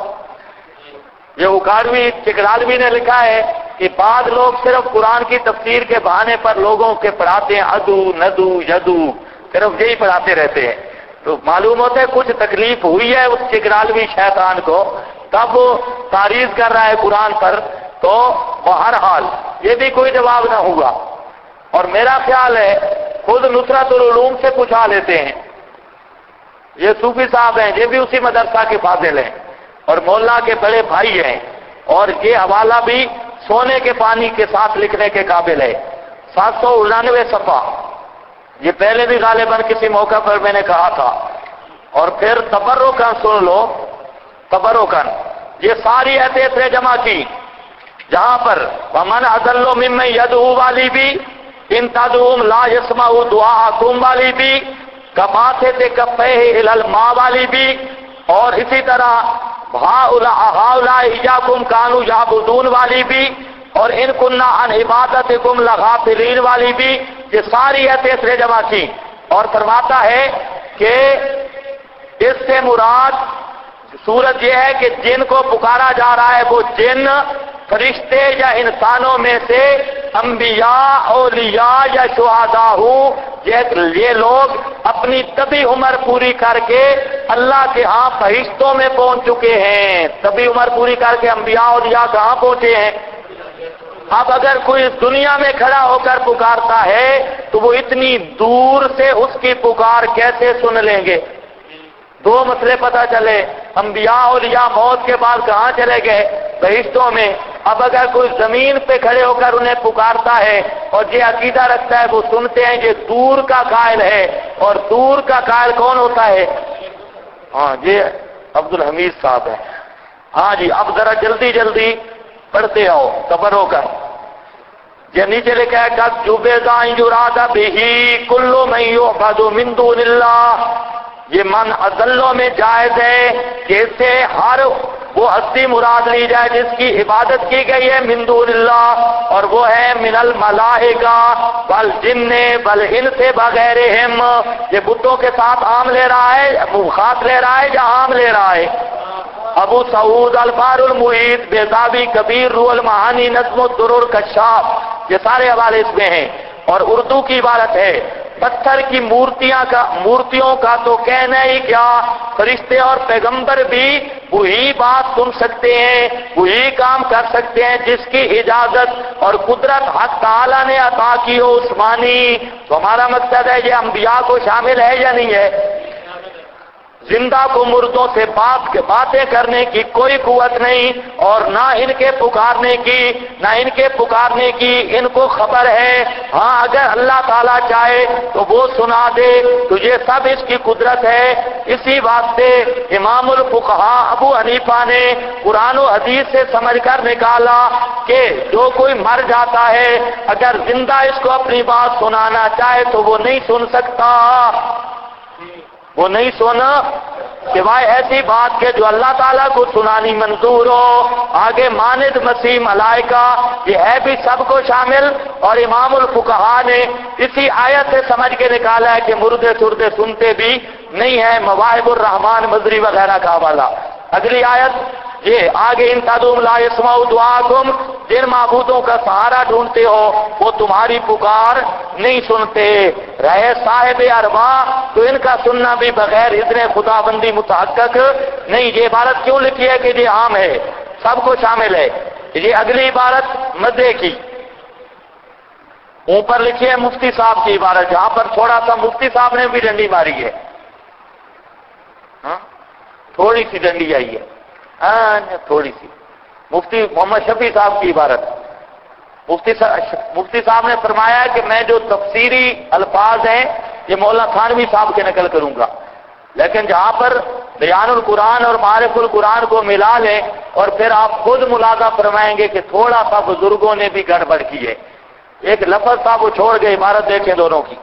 یہ اکاڑوی چکرالوی نے لکھا ہے کہ بعض لوگ صرف قرآن کی تفسیر کے بہانے پر لوگوں کے پڑھاتے ہیں ادو ندو یدو، صرف یہی پڑھاتے رہتے ہیں، تو معلوم ہوتا ہے کچھ تکلیف ہوئی ہے اس چکرالوی شیطان کو، تب وہ تعریض کر رہا ہے قرآن پر۔ تو بہرحال یہ بھی کوئی جواب نہ ہوا، اور میرا خیال ہے خود نصرت العلوم سے پوچھا لیتے ہیں، یہ صوفی صاحب ہیں، یہ بھی اسی مدرسہ کے فاضل ہیں اور مولا کے بڑے بھائی ہیں، اور یہ حوالہ بھی سونے کے پانی کے ساتھ لکھنے کے قابل ہے، 799 صفحہ، یہ پہلے بھی غالباً کسی موقع پر میں نے کہا تھا۔ اور پھر تبرکن سن لو، تبرکن یہ ساری ایتیں جمع کی جہاں پر وَمَنْ أَضَلُّ مِمَّن يَدْعُو والی بھی، ان تدعوہم لا يسمعوا دعاءکم والی بھی، کباسط کفیہ الی الماء والی بھی، اور اسی طرح ہؤلاء ایاکم کانوا یعبدون والی بھی، اور ان کننا عن عبادتکم لغافلین والی بھی، یہ ساری ایتیں اس نے جمع کی، اور فرماتا ہے کہ اس سے مراد صورت یہ ہے کہ جن کو پکارا جا رہا ہے وہ جن، فرشتے یا انسانوں میں سے انبیاء، اولیاء یا شہداء ہوں، یہ لوگ اپنی طبی عمر پوری کر کے اللہ کے ہاں فرشتوں میں پہنچ چکے ہیں۔ طبی عمر پوری کر کے انبیاء اولیاء کہاں پہنچے ہیں؟ اب اگر کوئی اس دنیا میں کھڑا ہو کر پکارتا ہے تو وہ اتنی دور سے اس کی پکار کیسے سن لیں گے؟ دو مسئلے پتہ چلے، انبیاء اولیاء موت کے بعد کہاں چلے گئے؟ فرشتوں میں۔ اب اگر کوئی زمین پہ کھڑے ہو کر انہیں پکارتا ہے اور یہ عقیدہ رکھتا ہے وہ سنتے ہیں، یہ دور کا قائل ہے، اور دور کا قائل کون ہوتا ہے؟ ہاں یہ عبدالحمید صاحب ہے۔ ہاں جی، اب ذرا جلدی جلدی پڑھتے ہو صبر ہو کر۔ یہ نیچے لکھا ہے کہ جُبِدَ یُرَادَ بِهِ كُلُّ مَن يُعْبَدُ مِن دُونِ اللَّهِ، یہ من اضلوں میں جائز ہے کہ اس سے ہر وہ ہستی مراد لی جائے جس کی عبادت کی گئی ہے من دون اللہ، اور وہ ہے من الملائکہ والجن والانس بغیرہم۔ یہ بتوں کے ساتھ عام لے رہا ہے، خاص لے رہا ہے یا عام لے رہا ہے؟ ابو سعود البار المحیط، بیضاوی کبیر، روح المعانی، نظم الدرر کشاف، یہ سارے حوالے اس میں ہیں۔ اور اردو کی عبارت ہے پتھر کی مورتیوں کا تو کہنا ہی کیا، فرشتے اور پیغمبر بھی وہی بات سن سکتے ہیں، وہی کام کر سکتے ہیں جس کی اجازت اور قدرت حق تعالی نے عطا کی ہو عثمانی۔ تو ہمارا مقصد ہے یہ انبیاء کو شامل ہے یا نہیں ہے؟ زندہ کو مردوں سے باتیں کرنے کی کوئی قوت نہیں، اور نہ ان کے پکارنے کی ان کو خبر ہے۔ ہاں اگر اللہ تعالیٰ چاہے تو وہ سنا دے، تو یہ سب اس کی قدرت ہے۔ اسی واسطے امام الفقہا ابو حنیفہ نے قرآن و حدیث سے سمجھ کر نکالا کہ جو کوئی مر جاتا ہے اگر زندہ اس کو اپنی بات سنانا چاہے تو وہ نہیں سن سکتا، وہ نہیں سونا سوائے ایسی بات کے جو اللہ تعالیٰ کو سنانی منظور ہو۔ آگے ماند مسیح ملائکہ، یہ ہے بھی سب کو شامل، اور امام الفقہا نے اسی آیت سے سمجھ کے نکالا ہے کہ مردے سردے سنتے بھی نہیں ہیں، مواہب الرحمان مزری وغیرہ کا حوالہ۔ اگلی آیت یہ آگے ان تدعوهم لا يسمعوا دعاءكم، جن معبودوں کا سہارا ڈھونڈتے ہو وہ تمہاری پکار نہیں سنتے۔ رہے صاحب ارواح تو ان کا سننا بھی بغیر اذن خدا بندی متحقق نہیں۔ یہ عبارت کیوں لکھی ہے کہ یہ عام ہے، سب کو شامل ہے؟ یہ اگلی عبارت مدے کی اوپر لکھی ہے مفتی صاحب کی عبارت، جہاں پر تھوڑا سا مفتی صاحب نے بھی ڈنڈی ماری ہے، تھوڑی سی ڈنڈی آئی ہے، تھوڑی سی۔ مفتی محمد شفیع صاحب کی عبارت، مفتی صاحب نے فرمایا کہ میں جو تفسیری الفاظ ہیں یہ مولانا تھانوی صاحب کے نقل کروں گا، لیکن جہاں پر بیان القرآن اور معارف القرآن کو ملا لیں اور پھر آپ خود ملاحظہ فرمائیں گے کہ تھوڑا سا بزرگوں نے بھی گڑبڑ کی ہے، ایک لفظ تھا وہ چھوڑ گئے، عبارت دیکھیں دونوں کی۔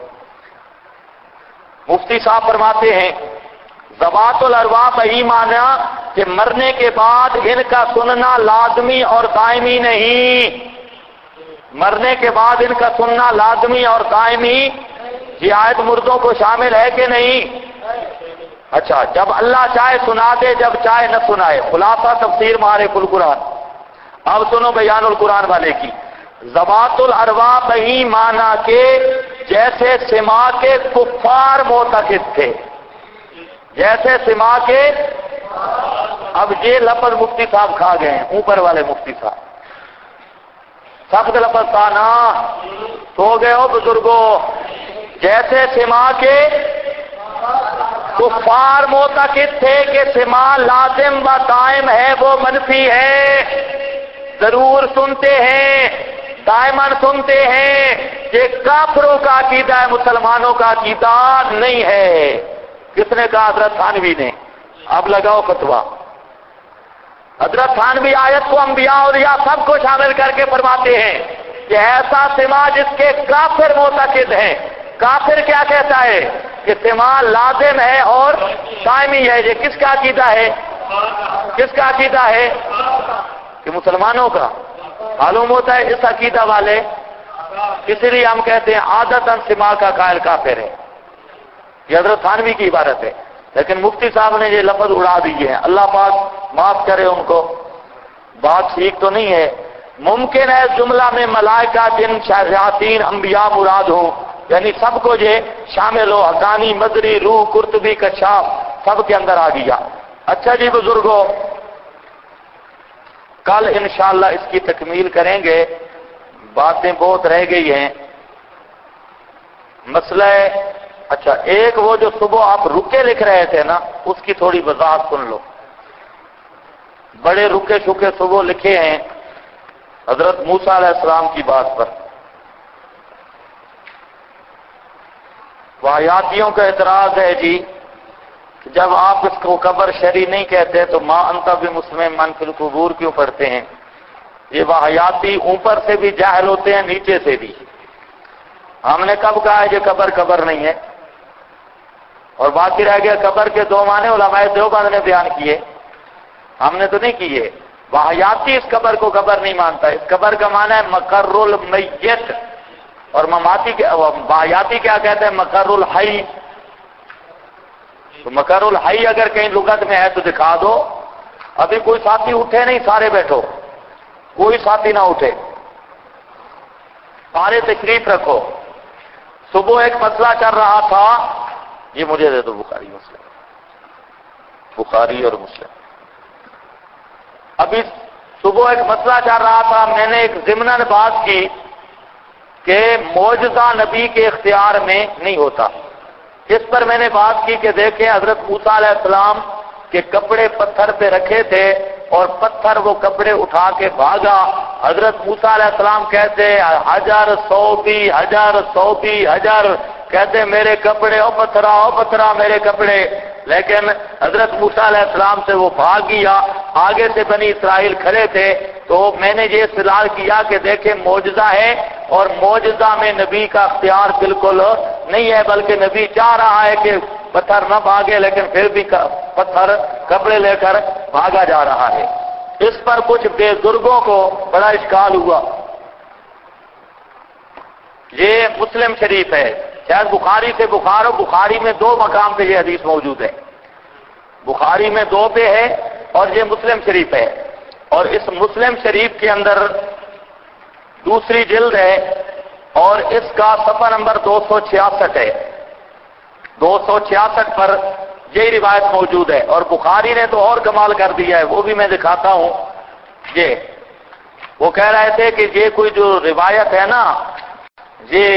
مفتی صاحب فرماتے ہیں ذوات الارواح بہی مانا کہ مرنے کے بعد ان کا سننا لازمی اور دائمی نہیں، مرنے کے بعد ان کا سننا لازمی اور دائمی۔ یہ آیت مردوں کو شامل ہے کہ نہیں؟ اچھا، جب اللہ چاہے سنا دے، جب چاہے نہ سنائے، خلاصہ تفسیر معارف القرآن۔ اب سنو بیان القرآن والے کی۔ ذوات الارواح بہی مانا کے جیسے سما کے کفار معتقد تھے، جیسے سما کے، اب یہ لفظ مفتی صاحب کھا گئے ہیں، اوپر والے مفتی صاحب، سخت لفظ تھا نا، سو گئے ہو بزرگوں۔ جیسے سما کے کفار معتقد تھے کہ سما لازم و دائم ہے، وہ منفی ہے، ضرور سنتے ہیں، دائماً سنتے ہیں، یہ کافروں کا عقیدہ ہے، مسلمانوں کا عقیدہ نہیں ہے۔ کس نے کہا؟ حضرت تھانوی نے۔ اب لگاؤ فتویٰ۔ حضرت تھانوی آیت کو انبیاء اور سب کو شامل کر کے فرماتے ہیں کہ ایسا سما جس کے کافر معتقد ہیں۔ کافر کیا کہتا ہے؟ کہ سما لازم ہے اور دائمی ہے۔ یہ کس کا عقیدہ ہے؟ کس کا عقیدہ ہے؟ کہ مسلمانوں کا۔ معلوم ہوتا ہے اس عقیدہ والے، اسی لیے ہم کہتے ہیں عادتاً سما کا قائل کافر ہے. یہ حضرت تھانوی کی عبارت ہے، لیکن مفتی صاحب نے یہ لفظ اڑا دیے ہیں، اللہ پاک معاف کرے ان کو. بات ٹھیک تو نہیں ہے. ممکن ہے اس جملہ میں ملائکہ، جن، شیاطین، انبیاء مراد ہوں، یعنی سب کو یہ شامل ہو، حقانی، مدری، روح، قرطبی، کشاف سب کے اندر آ گیا. اچھا جی بزرگوں، کل انشاءاللہ اس کی تکمیل کریں گے، باتیں بہت رہ گئی ہیں. مسئلہ اچھا ایک وہ جو صبح آپ رکے لکھ رہے تھے نا، اس کی تھوڑی وضاحت سن لو. بڑے رکے شکے صبح لکھے ہیں حضرت موسیٰ علیہ السلام کی بات پر. واحیاتیوں کا اعتراض ہے جی، جب آپ اس کو قبر شری نہیں کہتے تو ما انت بمسمع من فی القبور کیوں پڑھتے ہیں؟ یہ واحیاتی اوپر سے بھی جاہل ہوتے ہیں، نیچے سے بھی. ہم نے کب کہا ہے یہ قبر نہیں ہے؟ اور باقی رہ گیا قبر کے دو معنی علماء دیوبند نے بیان کیے، ہم نے تو نہیں کیے. واحیاتی اس قبر کو قبر نہیں مانتا. اس قبر کا معنی ہے مقر المیت، اور واحیاتی کیا کہتے ہیں؟ مقر الحی. تو مقر الحی اگر کہیں لغت میں ہے تو دکھا دو. ابھی کوئی ساتھی اٹھے نہیں، سارے بیٹھو، کوئی ساتھی نہ اٹھے، سارے تشریف رکھو. صبح ایک مسئلہ چل رہا تھا، یہ مجھے دے دو بخاری مسلم، بخاری اور مسلم. ابھی صبح ایک مسئلہ چل رہا تھا، میں نے ایک ضمناً بات کی کہ معجزہ نبی کے اختیار میں نہیں ہوتا. اس پر میں نے بات کی کہ دیکھیں حضرت موسیٰ علیہ السلام کے کپڑے پتھر پہ رکھے تھے اور پتھر وہ کپڑے اٹھا کے بھاگا. حضرت موسیٰ علیہ السلام کہتے حجر صوبی، حجر صوبی، حجر، کہتے میرے کپڑے، او پتھرا میرے کپڑے. لیکن حضرت موسیٰ علیہ السلام سے وہ بھاگ گیا. آگے سے بنی اسرائیل کھڑے تھے. تو میں نے یہ استدلال کیا کہ دیکھیں معجزہ ہے، اور معجزہ میں نبی کا اختیار بالکل نہیں ہے، بلکہ نبی چاہ رہا ہے کہ پتھر نہ بھاگے، لیکن پھر بھی پتھر کپڑے لے کر بھاگا جا رہا ہے. اس پر کچھ بزرگوں کو بڑا اشکال ہوا. یہ مسلم شریف ہے، شاید بخاری سے بخاری میں 2 مقام پہ یہ حدیث موجود ہے. بخاری میں 2 پہ ہے اور یہ مسلم شریف ہے. اور اس مسلم شریف کے اندر دوسری جلد ہے اور اس کا صفحہ نمبر 266 ہے. 266 پر یہی روایت موجود ہے. اور بخاری نے تو اور کمال کر دیا ہے، وہ بھی میں دکھاتا ہوں. یہ وہ کہہ رہے تھے کہ یہ کوئی جو روایت ہے نا، یہ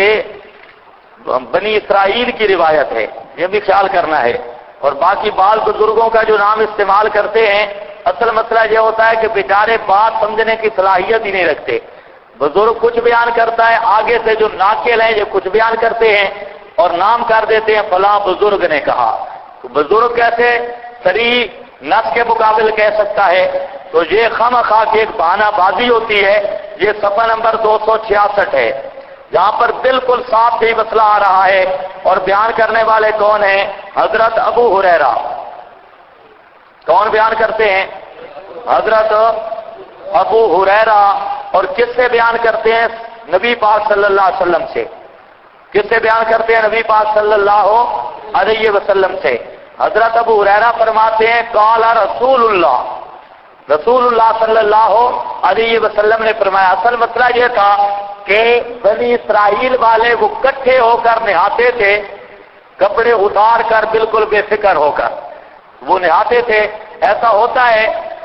بنی اسرائیل کی روایت ہے، یہ بھی خیال کرنا ہے. اور باقی بعض بزرگوں کا جو نام استعمال کرتے ہیں، اصل مسئلہ یہ ہوتا ہے کہ بیچارے بات سمجھنے کی صلاحیت ہی نہیں رکھتے. بزرگ کچھ بیان کرتا ہے، آگے سے جو ناقل ہیں یہ کچھ بیان کرتے ہیں اور نام کر دیتے ہیں فلاں بزرگ نے کہا. تو بزرگ کیسے صریح نص کے مقابل کہہ سکتا ہے؟ تو یہ خواہ کی ایک بہانہ بازی ہوتی ہے. یہ صفحہ نمبر 266 ہے، جہاں پر بالکل صاف یہی مسئلہ آ رہا ہے. اور بیان کرنے والے کون ہیں؟ حضرت ابو ہریرہ. کون بیان کرتے ہیں؟ حضرت ابو ہریرہ. اور کس سے بیان کرتے ہیں؟ نبی پاک صلی اللہ علیہ وسلم سے. کس سے بیان کرتے ہیں؟ نبی پاک صلی اللہ علیہ وسلم سے. حضرت ابو ہریرہ فرماتے ہیں قال رسول اللہ صلی اللہ علیہ وسلم نے فرمایا. اصل مسئلہ یہ تھا کہ بنی اسرائیل والے وہ کٹھے ہو کر نہاتے تھے، کپڑے اتار کر بالکل بے فکر ہو کر وہ نہاتے تھے. ایسا ہوتا ہے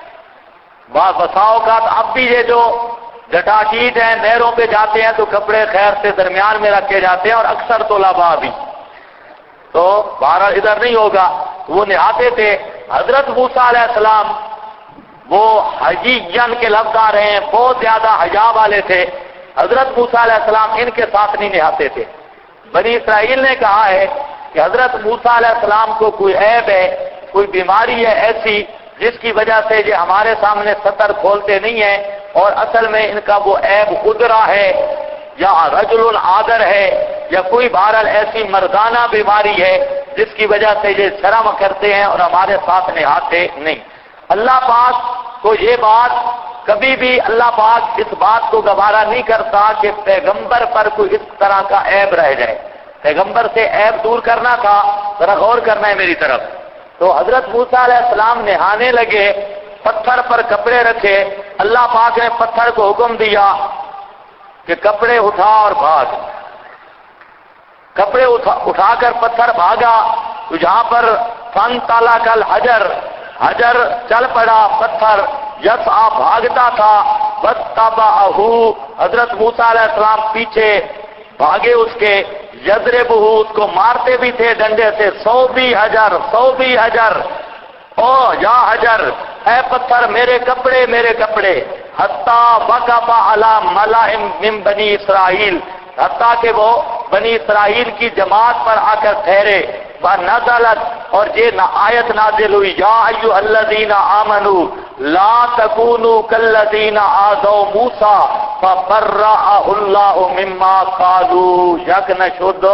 بساؤ کا. اب بھی یہ جو جٹاکیٹ ہیں نہروں پہ جاتے ہیں تو کپڑے خیر سے درمیان میں رکھے جاتے ہیں، اور اکثر طلباء بھی. تو بہرحال ادھر نہیں ہوگا. وہ نہاتے تھے. حضرت موسیٰ علیہ السلام وہ حجیین کے لفظ آ رہے ہیں، بہت زیادہ حیا والے تھے. حضرت موسیٰ علیہ السلام ان کے ساتھ نہیں نہاتے تھے. بنی اسرائیل نے کہا ہے کہ حضرت موسیٰ علیہ السلام کو کوئی عیب ہے، کوئی بیماری ہے ایسی جس کی وجہ سے یہ ہمارے سامنے ستر کھولتے نہیں ہیں، اور اصل میں ان کا وہ عیب قدرہ ہے یا رجل العادر ہے یا کوئی بہرحال ایسی مردانہ بیماری ہے جس کی وجہ سے یہ شرم کرتے ہیں اور ہمارے ساتھ نہاتے نہیں. اللہ پاک کو یہ بات کبھی بھی اللہ پاک اس بات کو گوارا نہیں کرتا کہ پیغمبر پر کوئی اس طرح کا عیب رہ جائے. پیغمبر سے عیب دور کرنا تھا، ذرا غور کرنا ہے میری طرف. تو حضرت موسیٰ علیہ السلام نہانے لگے، پتھر پر کپڑے رکھے. اللہ پاک نے پتھر کو حکم دیا کہ کپڑے اٹھا اور بھاگ. کپڑے اٹھا کر پتھر بھاگا تو جہاں پر فن تالا کل حجر چل پڑا، پتھر یسعی بھاگتا تھا. واتبعہ، حضرت موسیٰ علیہ السلام پیچھے بھاگے اس کے. یضربہ، اس کو مارتے بھی تھے ڈنڈے سے. 100 حجر او یا حجر، اے پتھر میرے کپڑے. حتیٰ وقف علی ملأ من بنی اسرائیل، حتیٰ کہ وہ بنی اسرائیل کی جماعت پر آ کر ٹھہرے. ونزلت، اور یہ آیت نازل ہوئی، یا ایھا الذین آمنوا لا تکونوا کالذین آذوا موسیٰ فبرأہ اللہ مما قالوا. یکنشد،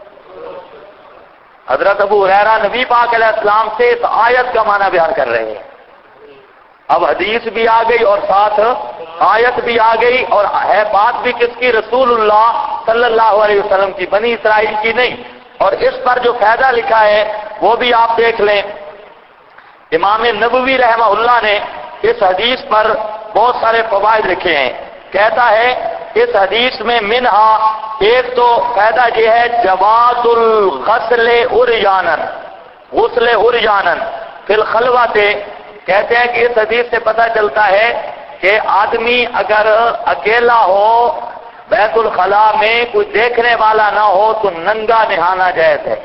حضرت ابو ہریرہ نبی پاک علیہ السلام سے اس آیت کا معنی بیان کر رہے ہیں. اب حدیث بھی آ گئی اور ساتھ آیت بھی آ گئی، اور ہے بات بھی کس کی؟ رسول اللہ صلی اللہ علیہ وسلم کی، بنی اسرائیل کی نہیں. اور اس پر جو فائدہ لکھا ہے وہ بھی آپ دیکھ لیں. امام نبوی رحمہ اللہ نے اس حدیث پر بہت سارے فوائد لکھے ہیں. کہتا ہے اس حدیث میں منہا، ایک تو فائدہ یہ ہے جواز الغسل عریانا، غسل عریانا فی الخلوۃ. کہتے ہیں کہ اس حدیث سے پتہ چلتا ہے کہ آدمی اگر اکیلا ہو بیت الخلاء میں، کوئی دیکھنے والا نہ ہو، تو ننگا نہانا جائز ہے.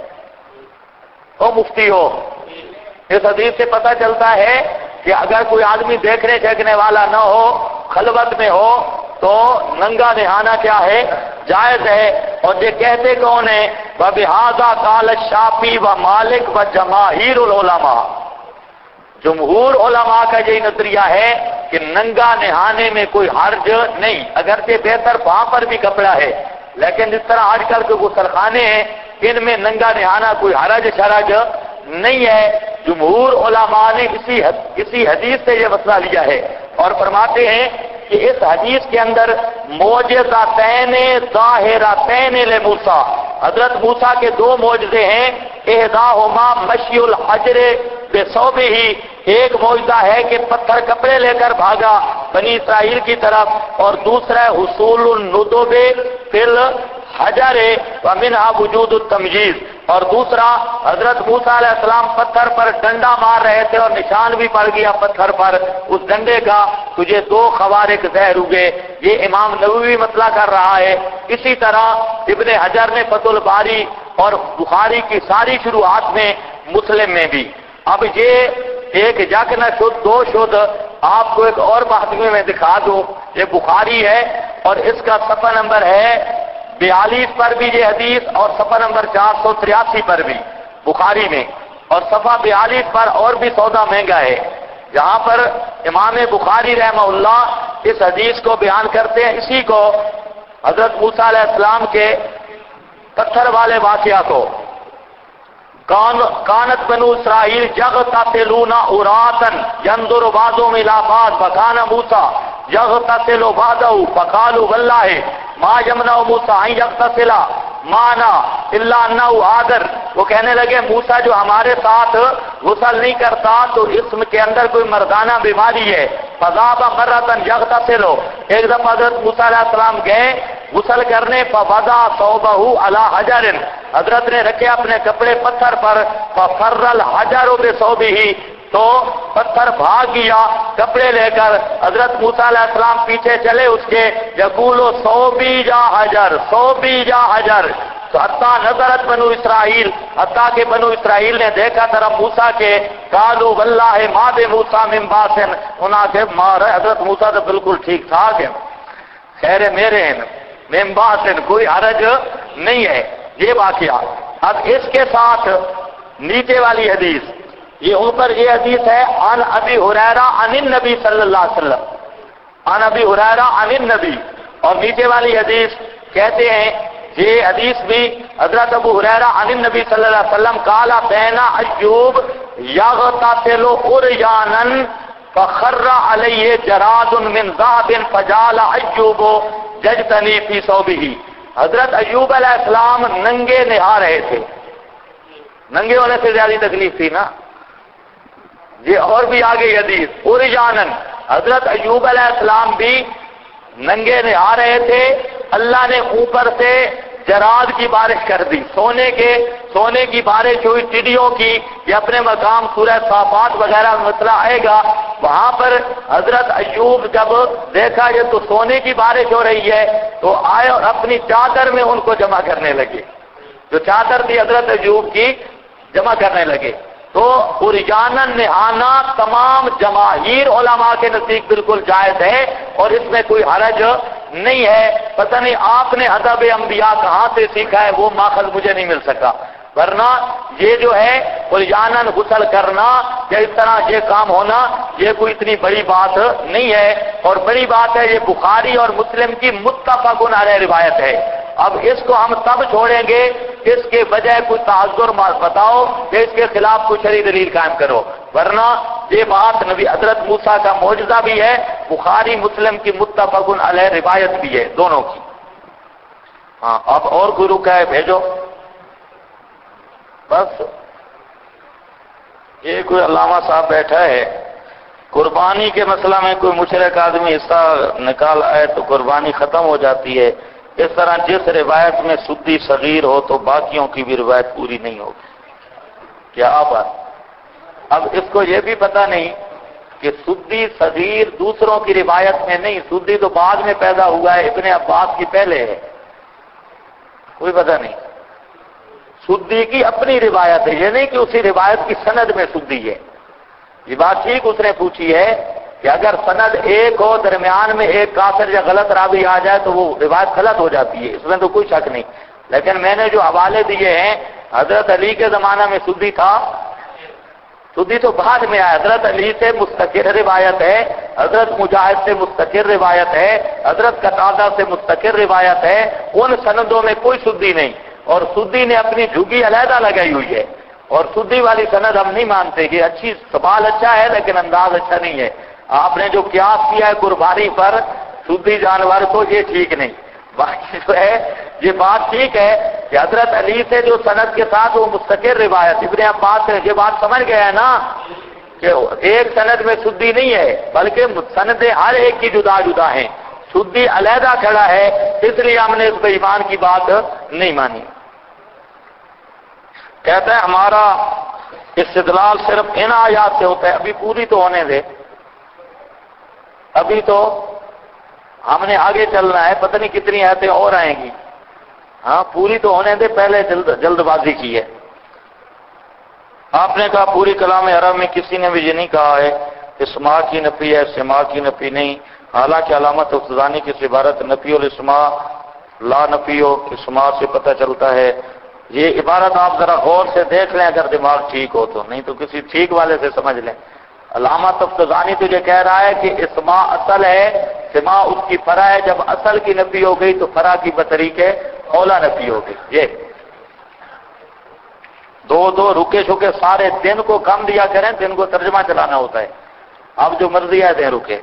او مفتی ہو، اس حدیث سے پتہ چلتا ہے کہ اگر کوئی آدمی دیکھنے والا نہ ہو، خلوت میں ہو، تو ننگا نہانا کیا ہے؟ جائز ہے. اور یہ کہتے کون ہیں؟ وَبِهَذَا قَالَ الشَّافِعِي وَمَالِكُ وَجَمَاهِيرُ الْعُلَمَاء. جمہور علماء کا یہی نظریہ ہے کہ ننگا نہانے میں کوئی حرج نہیں، اگرچہ بہتر وہاں پر بھی کپڑا ہے، لیکن جس طرح آج کل کے غسل خانے ہیں ان میں ننگا نہانا کوئی حرج شرج نہیں ہے. جمہور علماء نے اسی حدیث سے یہ مسئلہ لیا ہے اور فرماتے ہیں کہ اس حدیث کے اندر معجزتین ظاہرتین لموسیٰ، حضرت موسیٰ کے دو معجزے ہیں. احداہما مشی الحجر بثوبہ، ایک معجزہ ہے کہ پتھر کپڑے لے کر بھاگا بنی اسرائیل کی طرف، اور دوسرا ہے حصول الندب فی الحجر ومنہا وجود التمجیز. اور دوسرا حضرت موسیٰ علیہ السلام پتھر پر ڈنڈا مار رہے تھے اور نشان بھی پڑ گیا پتھر پر اس ڈنڈے کا، تجھے 2 خوارق زہر ہوئے. یہ امام نووی مسئلہ کر رہا ہے. اسی طرح ابن حجر نے فتح الباری اور بخاری کی ساری شروحات میں، مسلم میں بھی. اب یہ ایک یک نہ شد 2 شد، آپ کو ایک اور محکمے میں دکھا دوں. یہ بخاری ہے اور اس کا صفحہ نمبر ہے 42 پر بھی یہ حدیث، اور صفحہ نمبر 483 پر بھی بخاری میں، اور صفحہ 42 پر اور بھی سودا مہنگا ہے، جہاں پر امام بخاری رحمہ اللہ اس حدیث کو بیان کرتے ہیں، اسی کو حضرت موسیٰ علیہ السلام کے پتھر والے واقعہ کو. کانت بنو اسرائیل یغتسلون عراتا ينظر بعضهم الى بعض فكان موسى يغتسل بعده فقالوا والله ما يمنع موسى ان يغتسل معنا الا انه عاذر. وہ کہنے لگے موسیٰ جو ہمارے ساتھ غسل نہیں کرتا تو اس کے اندر کوئی مردانہ بیماری ہے. فذهب مرة يغتسل، ایک دفعہ حضرت موسیٰ علیہ السلام گئے غسل کرنے. فوضع ثوبه على حجر، حضرت نے رکھے اپنے کپڑے پتھر پر. ففر الحجر بثوبه، تو پتھر بھاگ گیا کپڑے لے کر. حضرت موسیٰ علیہ السلام پیچھے چلے اس کے. یقول ثوبی یا حجر، ثوبی یا حجر. تو حتیٰ نظرت بنو اسرائیل، حتیٰ کہ بنو اسرائیل نے دیکھا طرف موسیٰ کے. قالوا واللہ ما بموسیٰ من باس، انہاں کے مارے حضرت موسیٰ تو بالکل ٹھیک ٹھاک ہے، خیر میرے ہیں من باس، کوئی حرج نہیں ہے. یہ واقعہ. اب اس کے ساتھ نیچے والی حدیث، یہ اوپر یہ حدیث ہے عن ابی ہریرہ عن النبی صلی اللہ علیہ وسلم، عن ابی ہریرہ عن النبی. اور نیچے والی حدیث کہتے ہیں یہ حدیث بھی حضرت ابو ہریرہ عن النبی صلی اللہ علیہ وسلم قال بین ایوب یغتسل عریانا فخر علیہ جراد من ذهب فجعل ایوب یجتنی فی ثوبہ، حضرت ایوب علیہ السلام ننگے نہا رہے تھے، ننگے ہونے سے زیادہ تکلیف تھی نا، یہ اور بھی آگے حدیث اورجانن، حضرت ایوب علیہ السلام بھی ننگے نہا رہے تھے، اللہ نے اوپر سے جراد کی بارش کر دی، سونے کی بارش ہوئی ٹڈیوں کی، یہ اپنے مقام سورہ صافات وغیرہ میں مسئلہ آئے گا، وہاں پر حضرت ایوب جب دیکھا یہ تو سونے کی بارش ہو رہی ہے تو آئے اور اپنی چادر میں ان کو جمع کرنے لگے، جو چادر تھی حضرت ایوب کی جمع کرنے لگے۔ تو اورجانن نہانا تمام جماہیر علماء کے نزدیک بالکل جائز ہے اور اس میں کوئی حرج نہیں ہے۔ پتہ نہیں آپ نے ادب انبیاء کہاں سے سیکھا ہے، وہ ماخذ مجھے نہیں مل سکا، ورنہ یہ جو ہے اورجانن غسل کرنا یا اس طرح یہ کام ہونا یہ کوئی اتنی بڑی بات نہیں ہے، اور بڑی بات ہے یہ بخاری اور مسلم کی متفق علیہ روایت ہے۔ اب اس کو ہم تب چھوڑیں گے اس کے بجائے کوئی تعذر بتاؤ کہ اس کے خلاف کوئی شرعی دلیل قائم کرو، ورنہ یہ بات نبی حضرت موسیٰ کا معجزہ بھی ہے، بخاری مسلم کی متفق علیہ روایت بھی ہے دونوں کی۔ ہاں اب اور کوئی رکا ہے بھیجو، بس یہ کوئی علامہ صاحب بیٹھا ہے، قربانی کے مسئلہ میں کوئی مشرک آدمی حصہ نکال آئے تو قربانی ختم ہو جاتی ہے، اس طرح جس روایت میں سدی صغیر ہو تو باقیوں کی بھی روایت پوری نہیں ہوگی، کیا بات؟ اب اس کو یہ بھی پتہ نہیں کہ سدی صغیر دوسروں کی روایت میں نہیں، سدی تو بعد میں پیدا ہوا ہے، ابن عباس کی پہلے ہے، کوئی پتہ نہیں، سدی کی اپنی روایت ہے، یہ نہیں کہ اسی روایت کی سند میں سدی ہے۔ یہ بات ٹھیک اس نے پوچھی ہے کہ اگر سند ایک ہو درمیان میں ایک کافر یا غلط راوی آ جائے تو وہ روایت غلط ہو جاتی ہے، اس میں تو کوئی شک نہیں، لیکن میں نے جو حوالے دیے ہیں حضرت علی کے زمانہ میں سدی تھا، سدی تو بعد میں آیا، حضرت علی سے مستقر روایت ہے، حضرت مجاہد سے مستقر روایت ہے، حضرت قتادہ سے مستقر روایت ہے، ان سندوں میں کوئی سدی نہیں، اور سدی نے اپنی جھگی علیحدہ لگائی ہوئی ہے، اور سدی والی سند ہم نہیں مانتے، یہ اچھی سوال اچھا ہے لیکن انداز اچھا نہیں ہے، آپ نے جو قیاس کیا ہے قربانی پر سدی جانور کو یہ ٹھیک نہیں، باقی جو ہے یہ بات ٹھیک ہے کہ حضرت علی سے جو سند کے ساتھ وہ مستقر روایت، ابن عباس سے یہ بات سمجھ گیا ہے نا کہ ایک سند میں سدی نہیں ہے بلکہ سندیں ہر ایک کی جدا جدا ہیں، سدی علیحدہ کھڑا ہے، اس لیے ہم نے اس بے ایمان کی بات نہیں مانی۔ کہتا ہے ہمارا استدلال صرف ان آیات سے ہوتا ہے، ابھی پوری تو ہونے دے، ابھی تو ہم نے آگے چلنا ہے، پتہ نہیں کتنی آیتیں اور آئیں گی، ہاں پوری تو ہونے دے، پہلے جلد بازی کی ہے۔ آپ نے کہا پوری کلام عرب میں کسی نے بھی یہ نہیں کہا ہے اسماء کی نفی ہے، سماع کی نفی نہیں، حالانکہ علامت اقتضانی کی عبارت نفی الاسماء لا نفی ہو اسماء سے پتہ چلتا ہے، یہ عبارت آپ ذرا غور سے دیکھ لیں اگر دماغ ٹھیک ہو تو، نہیں تو کسی ٹھیک والے سے سمجھ لیں۔ علامہ تفتزانی تو یہ کہہ رہا ہے کہ اسماء اصل ہے، سماع اس کی فرع ہے، جب اصل کی نفی ہو گئی تو فرع کی بطریق اولا نفی ہو گئی۔ یہ دو رکے چھکے سارے دن کو کم دیا کریں، دن کو ترجمہ چلانا ہوتا ہے، اب جو مرضی ہے دیں رکے،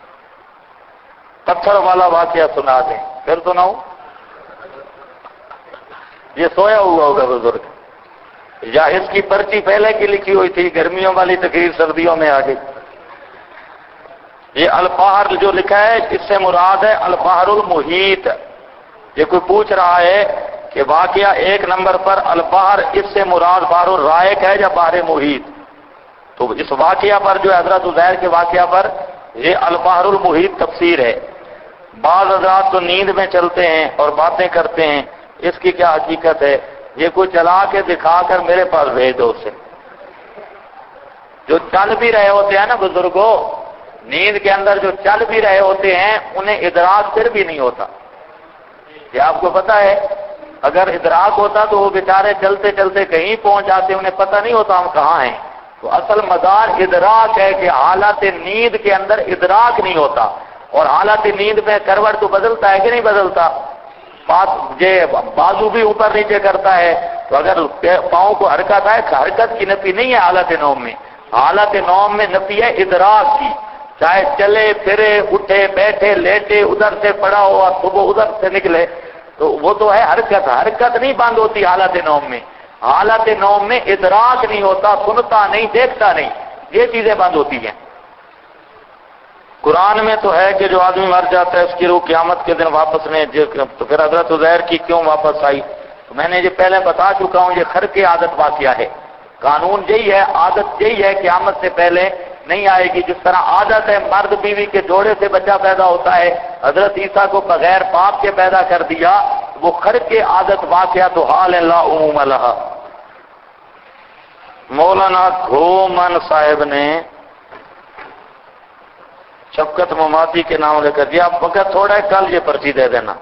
پتھر والا واقعہ سنا دیں، پھر سناؤں، یہ سویا ہوا ہوگا بزرگ، یا اس کی پرچی پہلے کی لکھی ہوئی تھی، گرمیوں والی تقریر سردیوں میں آ گئی۔ یہ البحر جو لکھا ہے اس سے مراد ہے البحر المحیط، یہ کوئی پوچھ رہا ہے کہ واقعہ ایک نمبر پر البحر اس سے مراد بحر الرائق ہے یا بحر محیط، تو اس واقعہ پر جو حضرت عزیر کے واقعہ پر یہ البحر المحیط تفسیر ہے۔ بعض حضرات تو نیند میں چلتے ہیں اور باتیں کرتے ہیں، اس کی کیا حقیقت ہے؟ یہ کوئی چلا کے دکھا کر میرے پاس بھیج دو اسے، جو چل بھی رہے ہوتے ہیں نا بزرگوں، نیند کے اندر جو چل بھی رہے ہوتے ہیں انہیں ادراک پھر بھی نہیں ہوتا، یہ آپ کو پتا ہے، اگر ادراک ہوتا تو وہ بیچارے چلتے چلتے کہیں پہنچ جاتے، انہیں پتہ نہیں ہوتا ہم کہاں ہیں، تو اصل مدار ادراک ہے کہ حالت نیند کے اندر ادراک نہیں ہوتا، اور حالت نیند میں کروٹ تو بدلتا ہے کہ نہیں بدلتا، بازو بھی اوپر نیچے کرتا ہے، تو اگر پاؤں کو حرکت آئے، حرکت کی نفی نہیں ہے حالت نوم میں، حالت نوم میں نفی ہے ادراک کی، چاہے چلے پھرے اٹھے بیٹھے لیٹے ادھر سے پڑا ہوا صبح ادھر سے نکلے تو وہ تو ہے حرکت، حرکت نہیں بند ہوتی حالت نوم میں، حالت نوم میں ادراک نہیں ہوتا، سنتا نہیں دیکھتا نہیں، یہ چیزیں بند ہوتی ہیں۔ قرآن میں تو ہے کہ جو آدمی مر جاتا ہے اس کی روح قیامت کے دن واپس نہیں، تو پھر حضرت عزیر کی کیوں واپس آئی؟ تو میں نے یہ پہلے بتا چکا ہوں، یہ خرق عادت واقعہ ہے، قانون یہی ہے، عادت یہی ہے، قیامت سے پہلے نہیں آئے گی۔ جس طرح عادت ہے مرد بیوی کے جوڑے سے بچہ پیدا ہوتا ہے، حضرت عیسیٰ کو بغیر باپ کے پیدا کر دیا، وہ خرق عادت واقعہ تو حال لا عموم لہا۔ مولانا گھومن صاحب نے شفقت مماتی کے نام لے کر دیا، وقت تھوڑا ہے، کل یہ پرچی دے دینا۔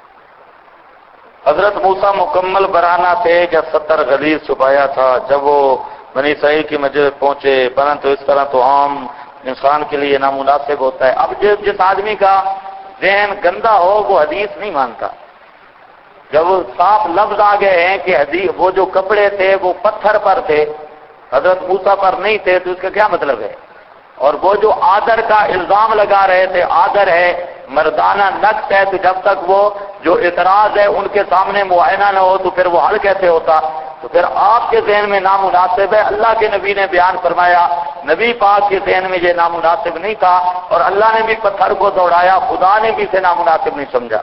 حضرت موسیٰ مکمل برہنہ تھے جب 70 غلیظ چھپایا تھا، جب وہ بنی اسرائیل کی مسجد پہنچے، پرنتو اس طرح تو عام انسان کے لیے نامناسب ہوتا ہے۔ اب جس آدمی کا ذہن گندا ہو وہ حدیث نہیں مانتا۔ جب صاف لفظ آ گئے ہیں کہ حدیث وہ جو کپڑے تھے وہ پتھر پر تھے، حضرت موسیٰ پر نہیں تھے، تو اس کا کیا مطلب ہے؟ اور وہ جو آدر کا الزام لگا رہے تھے، آدر ہے مردانہ نقص ہے، تو جب تک وہ جو اعتراض ہے ان کے سامنے معائنہ نہ ہو تو پھر وہ حل کیسے ہوتا؟ تو پھر آپ کے ذہن میں نامناسب ہے، اللہ کے نبی نے بیان فرمایا نبی پاک کے ذہن میں یہ نامناسب نہیں تھا، اور اللہ نے بھی پتھر کو دوڑایا، خدا نے بھی اسے نامناسب نہیں سمجھا۔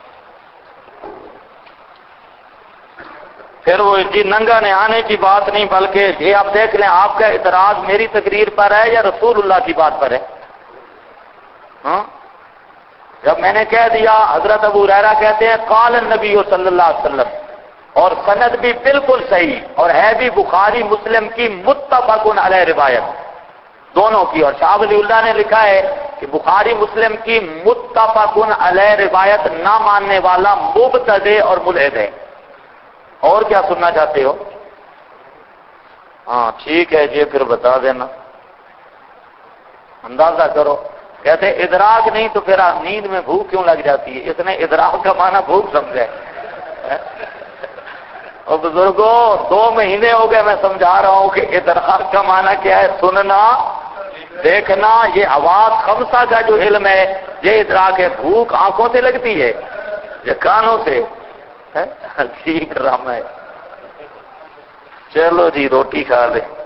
پھر وہ جی ننگا نہانے کی بات نہیں، بلکہ یہ آپ دیکھ لیں آپ کا اعتراض میری تقریر پر ہے یا رسول اللہ کی بات پر ہے؟ ہاں، جب میں نے کہہ دیا حضرت ابو ہریرہ کہتے ہیں قال النبی صلی اللہ علیہ وسلم، اور سند بھی بالکل صحیح اور ہے بھی بخاری مسلم کی متفق علیہ روایت دونوں کی، اور شاہ ولی اللہ نے لکھا ہے کہ بخاری مسلم کی متفق علیہ روایت نہ ماننے والا مبتدع اور ملحد ہے۔ اور کیا سننا چاہتے ہو؟ ہاں ٹھیک ہے جی، پھر بتا دینا، اندازہ کرو۔ کہتے ادراک نہیں تو پھر نیند میں بھوک کیوں لگ جاتی ہے؟ اس نے ادراک کا معنی بھوک سمجھا ہے۔ اور بزرگوں 2 مہینے ہو گئے میں سمجھا رہا ہوں کہ ادراک کا معنی کیا ہے، سننا دیکھنا، یہ حواس خمسہ کا جو علم ہے یہ ادراک ہے۔ بھوک آنکھوں سے لگتی ہے یا کانوں سے؟ ٹھیک رام ہے، چلو جی روٹی کھا لیں۔